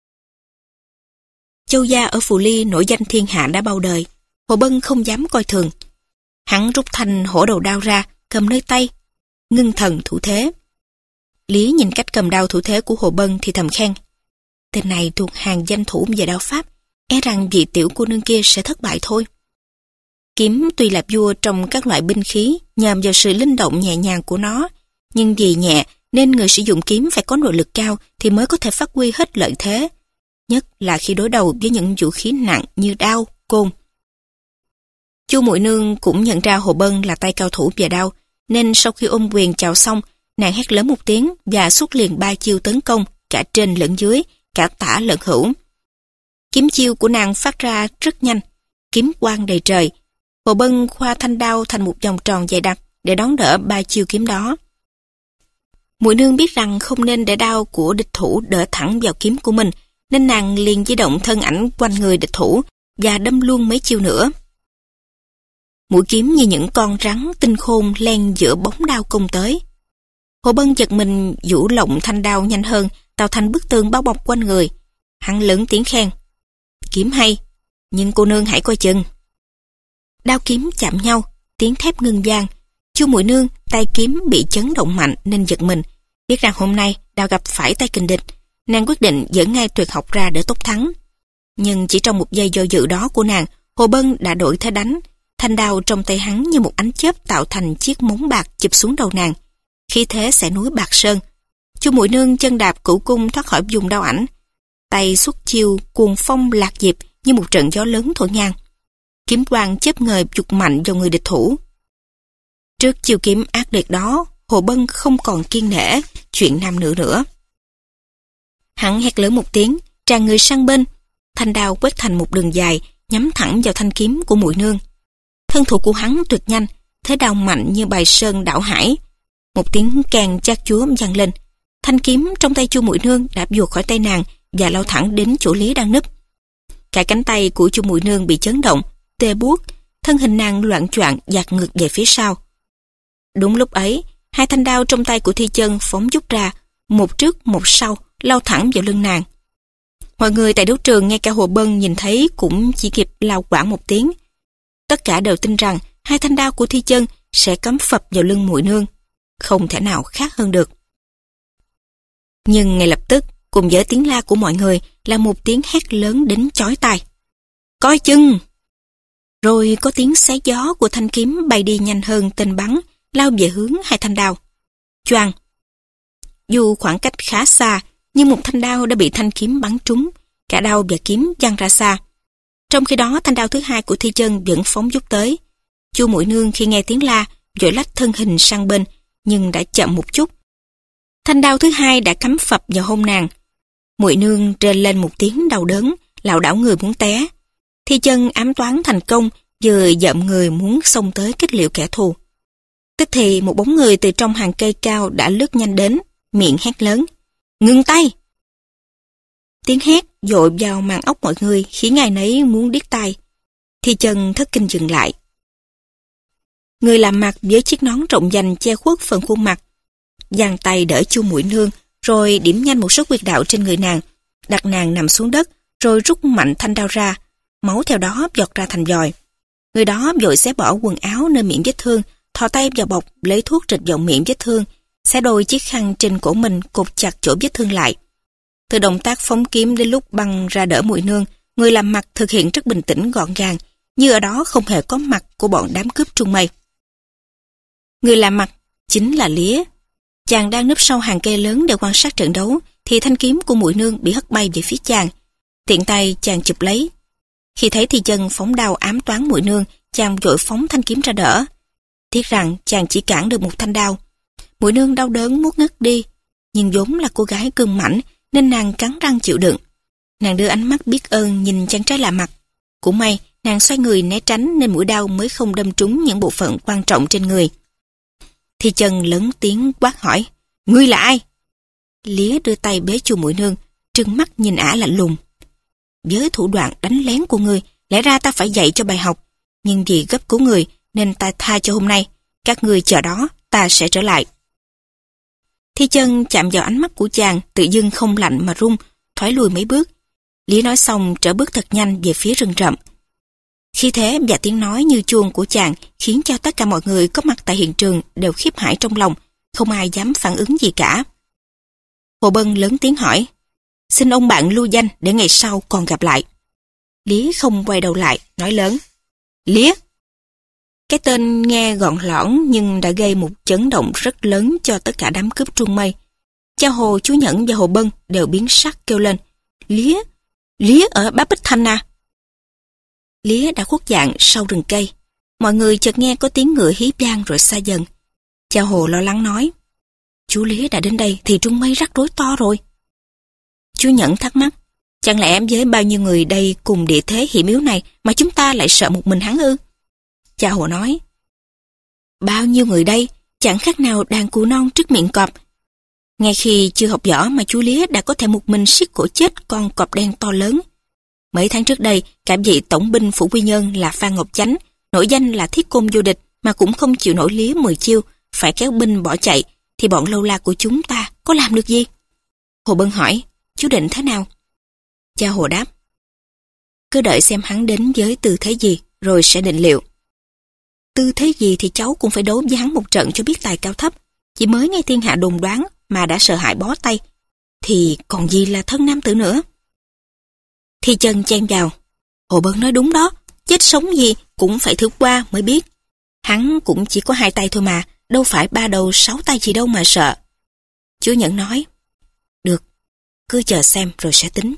Châu gia ở Phù Ly nổi danh thiên hạ đã bao đời, Hồ Bân không dám coi thường. Hắn rút thanh hổ đầu đao ra, cầm nơi tay, ngưng thần thủ thế. Lý nhìn cách cầm đao thủ thế của Hồ Bân thì thầm khen, tên này thuộc hàng danh thủ về đao pháp, e rằng vị tiểu cô nương kia sẽ thất bại thôi. Kiếm tuy là vua trong các loại binh khí nhờ vào sự linh động nhẹ nhàng của nó, nhưng vì nhẹ nên người sử dụng kiếm phải có nội lực cao thì mới có thể phát huy hết lợi thế, nhất là khi đối đầu với những vũ khí nặng như đao, côn. Chu Muội Nương cũng nhận ra Hồ Bân là tay cao thủ về đao, nên sau khi ôm quyền chào xong, nàng hét lớn một tiếng và xuất liền ba chiêu tấn công, cả trên lẫn dưới, cả tả lẫn hữu. Kiếm chiêu của nàng phát ra rất nhanh, kiếm quang đầy trời. Hồ Bân khoa thanh đao thành một vòng tròn dày đặc để đón đỡ ba chiêu kiếm đó. Muội Nương biết rằng không nên để đao của địch thủ đỡ thẳng vào kiếm của mình, nên nàng liền di động thân ảnh quanh người địch thủ và đâm luôn mấy chiêu nữa. Mũi kiếm như những con rắn tinh khôn len giữa bóng đao công tới. Hồ Bân giật mình vũ lộng thanh đao nhanh hơn, tạo thành bức tường bao bọc quanh người. Hắn lớn tiếng khen, kiếm hay, nhưng cô nương hãy coi chừng. Đao kiếm chạm nhau, tiếng thép ngưng vang. Chu Muội Nương tay kiếm bị chấn động mạnh nên giật mình, biết rằng hôm nay đã gặp phải tay kình địch. Nàng quyết định dỡ ngay tuyệt học ra để tốc thắng. Nhưng chỉ trong một giây do dự đó của nàng, Hồ Bân đã đổi thế đánh. Thanh đao trong tay hắn như một ánh chớp tạo thành chiếc móng bạc chụp xuống đầu nàng. Khí thế sẽ núi Bạc Sơn. Chu Muội Nương chân đạp cửu cung thoát khỏi vùng đao ảnh. Tay xuất chiêu cuồng phong lạc diệp như một trận gió lớn thổi ngang. Kiếm quang chớp ngời dục mạnh vào người địch thủ. Trước chiêu kiếm ác liệt đó, Hồ Bân không còn kiên nể chuyện nam nữ nữa. Hắn hét lớn một tiếng, tràn người sang bên, thanh đao quét thành một đường dài, nhắm thẳng vào thanh kiếm của Muội Nương. Thân thủ của hắn tuyệt nhanh, thế đao mạnh như bài sơn đảo hải. Một tiếng kèn chát chúa vang lên, thanh kiếm trong tay Chu Muội Nương đã vụt khỏi tay nàng và lao thẳng đến chỗ Lý đang núp. Cả cánh tay của Chu Muội Nương bị chấn động, tê buốt, thân hình nàng loạng choạng dạt ngược về phía sau. Đúng lúc ấy, hai thanh đao trong tay của Thi Chân phóng vút ra, một trước một sau, lao thẳng vào lưng nàng. Mọi người tại đấu trường ngay cả Hồ Bân nhìn thấy cũng chỉ kịp lao quảng một tiếng. Tất cả đều tin rằng hai thanh đao của Thi Chân sẽ cắm phập vào lưng Muội Nương, không thể nào khác hơn được. Nhưng ngay lập tức, cùng với tiếng la của mọi người là một tiếng hét lớn đến chói tai. Coi chừng! Rồi có tiếng xé gió của thanh kiếm bay đi nhanh hơn tên bắn, lao về hướng hai thanh đao. Choang! Dù khoảng cách khá xa, nhưng một thanh đao đã bị thanh kiếm bắn trúng, cả đao và kiếm văng ra xa. Trong khi đó, thanh đao thứ hai của Thi Chân vẫn phóng vút tới. Chu Muội Nương khi nghe tiếng la, vội lách thân hình sang bên, nhưng đã chậm một chút. Thanh đao thứ hai đã cắm phập vào hông nàng. Muội Nương rên lên một tiếng đau đớn, lảo đảo người muốn té. Thi Chân ám toán thành công, vừa dậm người muốn xông tới kết liễu kẻ thù. Tức thì một bóng người từ trong hàng cây cao đã lướt nhanh đến, miệng hét lớn: Ngừng tay! Tiếng hét dội vào màng óc mọi người khiến ai nấy muốn điếc tai. Thi Chân thất kinh dừng lại. Người làm mặt với chiếc nón rộng vành che khuất phần khuôn mặt, giang tay đỡ Chu Muội Nương, rồi điểm nhanh một số huyệt đạo trên người nàng, đặt nàng nằm xuống đất, rồi rút mạnh thanh đao ra, máu theo đó giọt ra thành vòi. Người đó vội xé bỏ quần áo nơi miệng vết thương, thò tay vào bọc lấy thuốc trịch vào miệng vết thương, xé đôi chiếc khăn trên cổ mình cột chặt chỗ vết thương lại. Từ động tác phóng kiếm đến lúc băng ra đỡ Muội Nương, người làm mặt thực hiện rất bình tĩnh gọn gàng, như ở đó không hề có mặt của bọn đám cướp Trung Mây. Người làm mặt chính là Lía. Chàng đang núp sau hàng cây lớn để quan sát trận đấu, thì thanh kiếm của Muội Nương bị hất bay về phía chàng. Tiện tay chàng chụp lấy. Khi thấy Thi Chân phóng đao ám toán Muội Nương, chàng vội phóng thanh kiếm ra đỡ. Tiếc rằng chàng chỉ cản được một thanh đao. Muội Nương đau đớn muốn ngất đi, nhưng vốn là cô gái cương mãnh nên nàng cắn răng chịu đựng. Nàng đưa ánh mắt biết ơn nhìn chàng trai lạ mặt. Cũng may nàng xoay người né tránh nên mũi đao mới không đâm trúng những bộ phận quan trọng trên người. Thi Chân lớn tiếng quát hỏi: Ngươi là ai? Lía đưa tay bế Chu Muội Nương, trừng mắt nhìn ả lạnh lùng. Với thủ đoạn đánh lén của ngươi, lẽ ra ta phải dạy cho bài học, nhưng vì gấp cứu người nên ta tha cho hôm nay. Các ngươi chờ đó, ta sẽ trở lại. Thi Chân chạm vào ánh mắt của chàng, tự dưng không lạnh mà run, thoái lùi mấy bước. Lý nói xong trở bước thật nhanh về phía rừng rậm. Khi thế và tiếng nói như chuông của chàng khiến cho tất cả mọi người có mặt tại hiện trường đều khiếp hãi trong lòng, không ai dám phản ứng gì cả. Hồ Bân lớn tiếng hỏi: Xin ông bạn lưu danh để ngày sau còn gặp lại. Lý không quay đầu lại, nói lớn: Lía! Cái tên nghe gọn lõn nhưng đã gây một chấn động rất lớn cho tất cả đám cướp Trung Mây. Cha Hồ, chú Nhẫn và Hồ Bân đều biến sắc kêu lên: Lía! Lía ở Bá Bích Thanh à? Lía đã khuất dạng sau rừng cây. Mọi người chợt nghe có tiếng ngựa hí vang rồi xa dần. Cha Hồ lo lắng nói: Chú Lía đã đến đây thì Trung Mây rắc rối to rồi. Chú Nhẫn thắc mắc: Chẳng lẽ với bao nhiêu người đây cùng địa thế hiểm yếu này mà chúng ta lại sợ một mình hắn ư? Cha Hồ nói: Bao nhiêu người đây, chẳng khác nào đàn cừu non trước miệng cọp. Ngay khi chưa học võ mà chú Lía đã có thể một mình siết cổ chết con cọp đen to lớn. Mấy tháng trước đây, cả vị tổng binh phủ Quy Nhơn là Phan Ngọc Chánh, nổi danh là thiết côn vô địch mà cũng không chịu nổi Lía mười chiêu, phải kéo binh bỏ chạy, thì bọn lâu la của chúng ta có làm được gì? Hồ Bân hỏi: Chú định thế nào? Cha Hồ đáp: Cứ đợi xem hắn đến với tư thế gì, rồi sẽ định liệu. tư thế gì thì cháu cũng phải đấu với hắn một trận cho biết tài cao thấp. Chỉ mới nghe thiên hạ đồn đoán mà đã sợ hãi bó tay, thì còn gì là thân nam tử nữa. Thi Chân chen vào. Hồ Bân nói đúng đó, chết sống gì cũng phải thử qua mới biết. Hắn cũng chỉ có hai tay thôi mà, đâu phải ba đầu sáu tay gì đâu mà sợ. Chúa Nhẫn nói, được, cứ chờ xem rồi sẽ tính.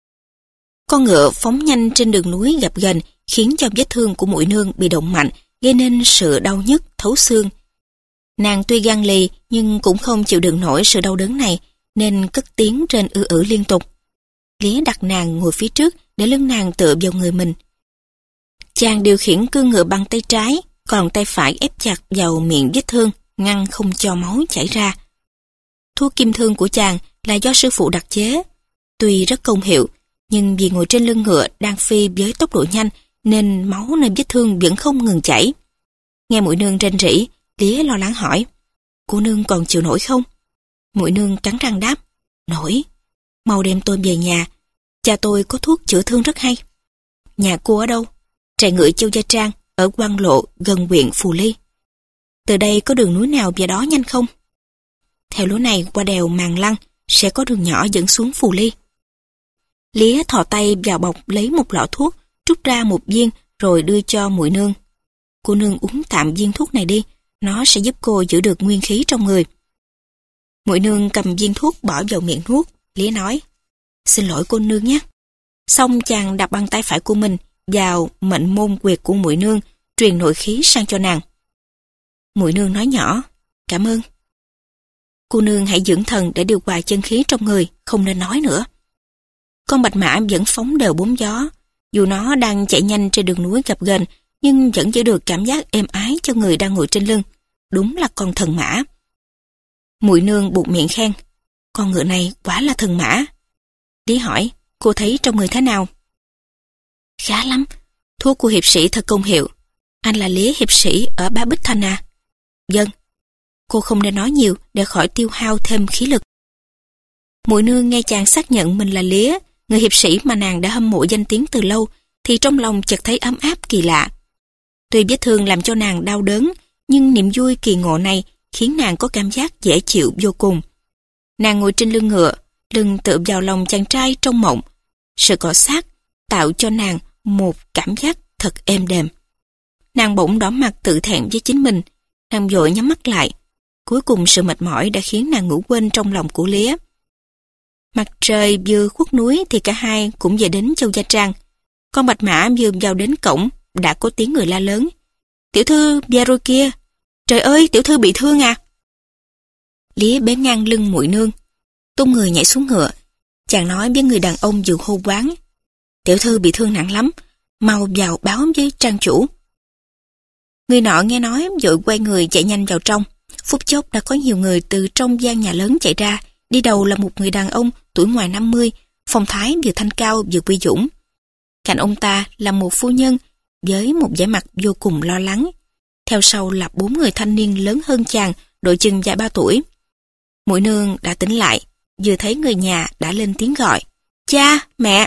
Con ngựa phóng nhanh trên đường núi gập ghềnh khiến cho vết thương của Muội Nương bị động mạnh, gây nên sự đau nhức thấu xương. Nàng tuy gan lì nhưng cũng không chịu đựng nổi sự đau đớn này, nên cất tiếng trên ư ử liên tục. Lía đặt nàng ngồi phía trước để lưng nàng tựa vào người mình. Chàng điều khiển cương ngựa bằng tay trái, còn tay phải ép chặt vào miệng vết thương, ngăn không cho máu chảy ra. Thuốc kim thương của chàng là do sư phụ đặc chế. Tuy rất công hiệu, nhưng vì ngồi trên lưng ngựa đang phi với tốc độ nhanh, nên máu nơi vết thương vẫn không ngừng chảy. Nghe Muội Nương rên rỉ, Lía lo lắng hỏi, cô nương còn chịu nổi không? Muội Nương cắn răng đáp, nổi. Mau đem tôi về nhà, cha tôi có thuốc chữa thương rất hay. Nhà cô ở đâu? Trại ngựa Châu Gia Trang, ở Quan Lộ, gần huyện Phù Ly. Từ đây có đường núi nào về đó nhanh không? Theo lối này qua đèo Màng Lăng, sẽ có đường nhỏ dẫn xuống Phù Ly. Lía thò tay vào bọc lấy một lọ thuốc, rút ra một viên rồi đưa cho Muội Nương. Cô nương uống tạm viên thuốc này đi, nó sẽ giúp cô giữ được nguyên khí trong người. Muội Nương cầm viên thuốc bỏ vào miệng nuốt. Lía nói, xin lỗi cô nương nhé. Xong chàng đặt bàn tay phải của mình vào mệnh môn quyệt của Muội Nương, truyền nội khí sang cho nàng. Muội Nương nói nhỏ, cảm ơn. Cô nương hãy dưỡng thần để điều hòa chân khí trong người, không nên nói nữa. Con bạch mã vẫn phóng đều bốn gió, dù nó đang chạy nhanh trên đường núi gập ghềnh, nhưng vẫn giữ được cảm giác êm ái cho người đang ngồi trên lưng. Đúng là con thần mã. Muội Nương buột miệng khen, con ngựa này quả là thần mã. Lý hỏi, cô thấy trong người thế nào? Khá lắm, thuốc của hiệp sĩ thật công hiệu. Anh là Lý hiệp sĩ ở Bá Bích Thành à? Vâng. Cô không nên nói nhiều để khỏi tiêu hao thêm khí lực. Muội Nương nghe chàng xác nhận mình là Lía, người hiệp sĩ mà nàng đã hâm mộ danh tiếng từ lâu, thì trong lòng chợt thấy ấm áp kỳ lạ. Tuy vết thương làm cho nàng đau đớn, nhưng niềm vui kỳ ngộ này khiến nàng có cảm giác dễ chịu vô cùng. Nàng ngồi trên lưng ngựa, lưng tựa vào lòng chàng trai trong mộng. Sự cọ sát tạo cho nàng một cảm giác thật êm đềm. Nàng bỗng đỏ mặt tự thẹn với chính mình, nàng vội nhắm mắt lại. Cuối cùng sự mệt mỏi đã khiến nàng ngủ quên trong lòng của Lía. Mặt trời vừa khuất núi thì cả hai cũng về đến Châu Gia Trang. Con bạch mã vừa vào đến cổng đã có tiếng người la lớn, tiểu thư về rồi kia. Trời ơi, tiểu thư bị thương à? Lía bế ngang lưng Muội Nương, tung người nhảy xuống ngựa. Chàng nói với người đàn ông vừa hô quán, tiểu thư bị thương nặng lắm, mau vào báo với trang chủ. Người nọ nghe nói vội quay người chạy nhanh vào trong. Phút chốc đã có nhiều người từ trong gian nhà lớn chạy ra. Đi đầu là một người đàn ông tuổi ngoài năm mươi, phong thái vừa thanh cao vừa uy dũng. Cạnh ông ta là một phu nhân với một vẻ mặt vô cùng lo lắng. Theo sau là bốn người thanh niên lớn hơn chàng, độ chừng vài ba tuổi. Muội Nương đã tỉnh lại, vừa thấy người nhà đã lên tiếng gọi, cha, mẹ.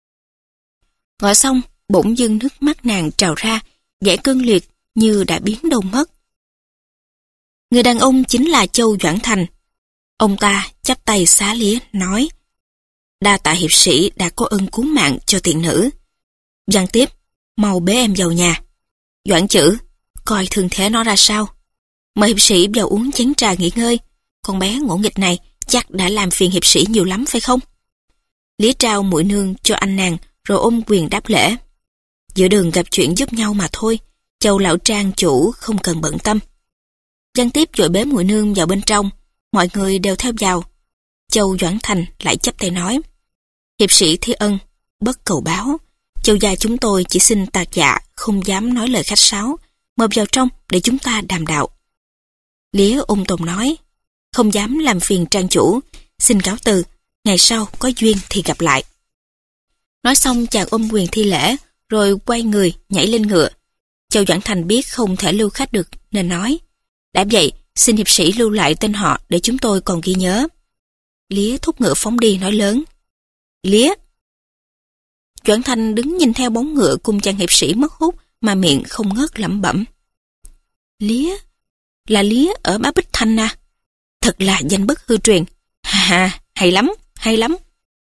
Gọi xong, bỗng dưng nước mắt nàng trào ra, vẻ cơn liệt như đã biến đâu mất. Người đàn ông chính là Châu Doãn Thành. Ông ta chắp tay xá Lía nói, đa tạ hiệp sĩ đã có ơn cứu mạng cho tiện nữ. Giang tiếp, mau bế em vào nhà. Doãn Chữ, coi thương thế nó ra sao. Mời hiệp sĩ vào uống chén trà nghỉ ngơi. Con bé ngỗ nghịch này chắc đã làm phiền hiệp sĩ nhiều lắm phải không? Lía trao Muội Nương cho anh nàng rồi ôm quyền đáp lễ. Giữa đường gặp chuyện giúp nhau mà thôi, Châu lão trang chủ không cần bận tâm. Giang tiếp vội bế Muội Nương vào bên trong, mọi người đều theo vào. Châu Doãn Thành lại chắp tay nói, hiệp sĩ thi ân, bất cầu báo. Châu gia chúng tôi chỉ xin tạc dạ, không dám nói lời khách sáo. Mời vào trong để chúng ta đàm đạo. Lía ung tồn nói, không dám làm phiền trang chủ, xin cáo từ, ngày sau có duyên thì gặp lại. Nói xong chàng ôm quyền thi lễ, rồi quay người nhảy lên ngựa. Châu Doãn Thành biết không thể lưu khách được nên nói, đã vậy xin hiệp sĩ lưu lại tên họ để chúng tôi còn ghi nhớ. Lía thúc ngựa phóng đi nói lớn, Lía. Doãn Thành đứng nhìn theo bóng ngựa cùng chàng hiệp sĩ mất hút mà miệng không ngớt lẩm bẩm, Lía? Là Lía ở Bá Bích Thanh à? Thật là danh bất hư truyền. Ha ha, hay lắm, hay lắm.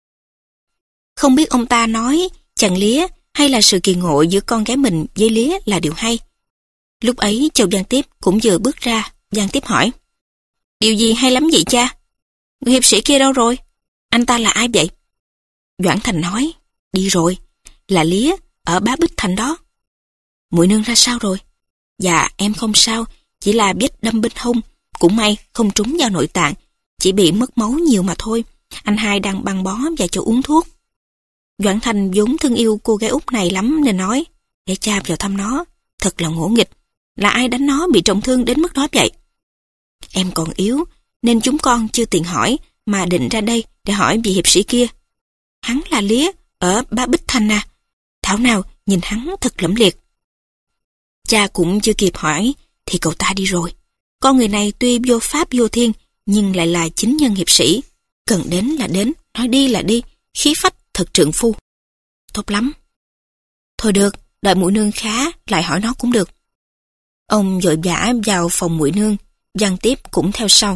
Không biết ông ta nói chàng Lía hay là sự kỳ ngộ giữa con gái mình với Lía là điều hay. Lúc ấy Châu Giang Tiếp cũng vừa bước ra. Giang Tiếp hỏi: điều gì hay lắm vậy cha? Người hiệp sĩ kia đâu rồi? Anh ta là ai vậy? Doãn Thành nói: đi rồi, là Lía ở Bá Bích Thành đó. Muội nương ra sao rồi? Dạ em không sao, chỉ là vết đâm bên hông, cũng may không trúng vào nội tạng, chỉ bị mất máu nhiều mà thôi. Anh hai đang băng bó và cho uống thuốc. Doãn Thành vốn thương yêu cô gái út này lắm nên nói: để cha vào thăm nó, thật là ngỗ nghịch. Là ai đánh nó bị trọng thương đến mức đó vậy? Em còn yếu nên chúng con chưa tiện hỏi, mà định ra đây để hỏi vị hiệp sĩ kia. Hắn là Lía ở Bá Bích Thành à? Thảo nào nhìn hắn thật lẫm liệt. Cha cũng chưa kịp hỏi thì cậu ta đi rồi. Con người này tuy vô pháp vô thiên nhưng lại là chính nhân hiệp sĩ. Cần đến là đến, nói đi là đi, khí phách thật trượng phu. Tốt lắm. Thôi được, đợi muội nương khá lại hỏi nó cũng được. Ông vội vã vào phòng muội nương, Giang Tiếp cũng theo sau.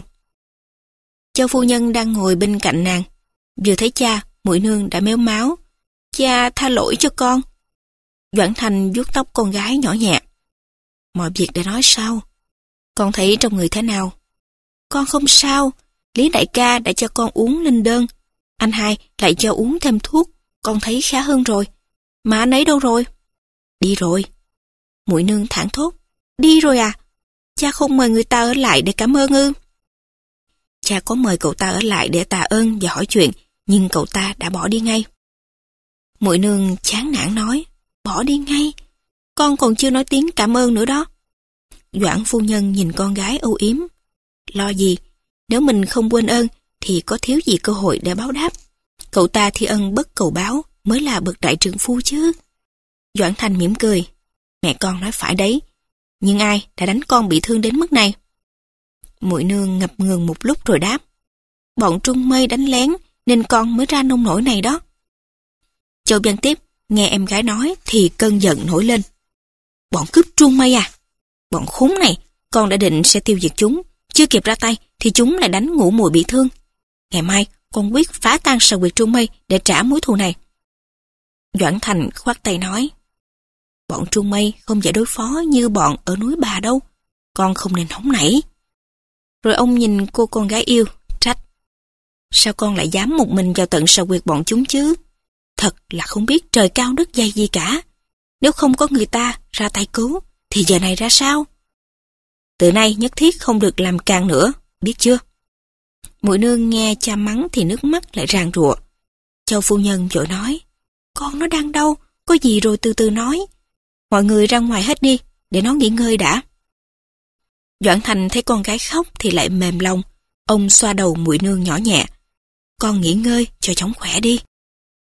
Châu phu nhân đang ngồi bên cạnh nàng, vừa thấy cha, muội nương đã mếu máo: cha tha lỗi cho con. Doãn Thành vuốt tóc con gái nhỏ nhẹ: mọi việc đã nói sao? Con thấy trong người thế nào? Con không sao, Lý đại ca đã cho con uống linh đơn, anh hai lại cho uống thêm thuốc, con thấy khá hơn rồi. Mà anh ấy đâu rồi? Đi rồi. Muội nương thảng thốt: đi rồi à? Cha không mời người ta ở lại để cảm ơn ư? Cha có mời cậu ta ở lại để tạ ơn và hỏi chuyện, nhưng cậu ta đã bỏ đi ngay. Muội nương chán nản nói: bỏ đi ngay? Con còn chưa nói tiếng cảm ơn nữa đó. Doãn phu nhân nhìn con gái âu yếm: lo gì, nếu mình không quên ơn thì có thiếu gì cơ hội để báo đáp. Cậu ta thi ân bất cầu báo mới là bậc đại trượng phu chứ. Doãn Thành mỉm cười: mẹ con nói phải đấy, nhưng ai đã đánh con bị thương đến mức này? Muội nương ngập ngừng một lúc rồi đáp: bọn Trung Mây đánh lén nên con mới ra nông nổi này đó. Châu Giang Tiếp nghe em gái nói thì cơn giận nổi lên: bọn cướp Trung Mây à? Bọn khốn này, con đã định sẽ tiêu diệt chúng, chưa kịp ra tay thì chúng lại đánh Ngũ Mùi bị thương. Ngày mai con quyết phá tan Sở Quyệt Trung Mây để trả mối thù này. Doãn Thành khoát tay nói: bọn Trung Mây không dễ đối phó như bọn ở núi Bà đâu, con không nên nóng nảy. Rồi ông nhìn cô con gái yêu, trách: sao con lại dám một mình vào tận Sở Quyệt bọn chúng chứ? Thật là không biết trời cao đất dày gì cả. Nếu không có người ta ra tay cứu thì giờ này ra sao? Từ nay nhất thiết không được làm càng nữa, biết chưa? Muội nương nghe cha mắng thì nước mắt lại ràn rụa. Châu phu nhân vội nói: con nó đang đâu, có gì rồi từ từ nói. Mọi người ra ngoài hết đi, để nó nghỉ ngơi đã. Doãn Thành thấy con gái khóc thì lại mềm lòng. Ông xoa đầu muội nương nhỏ nhẹ: con nghỉ ngơi cho chóng khỏe đi.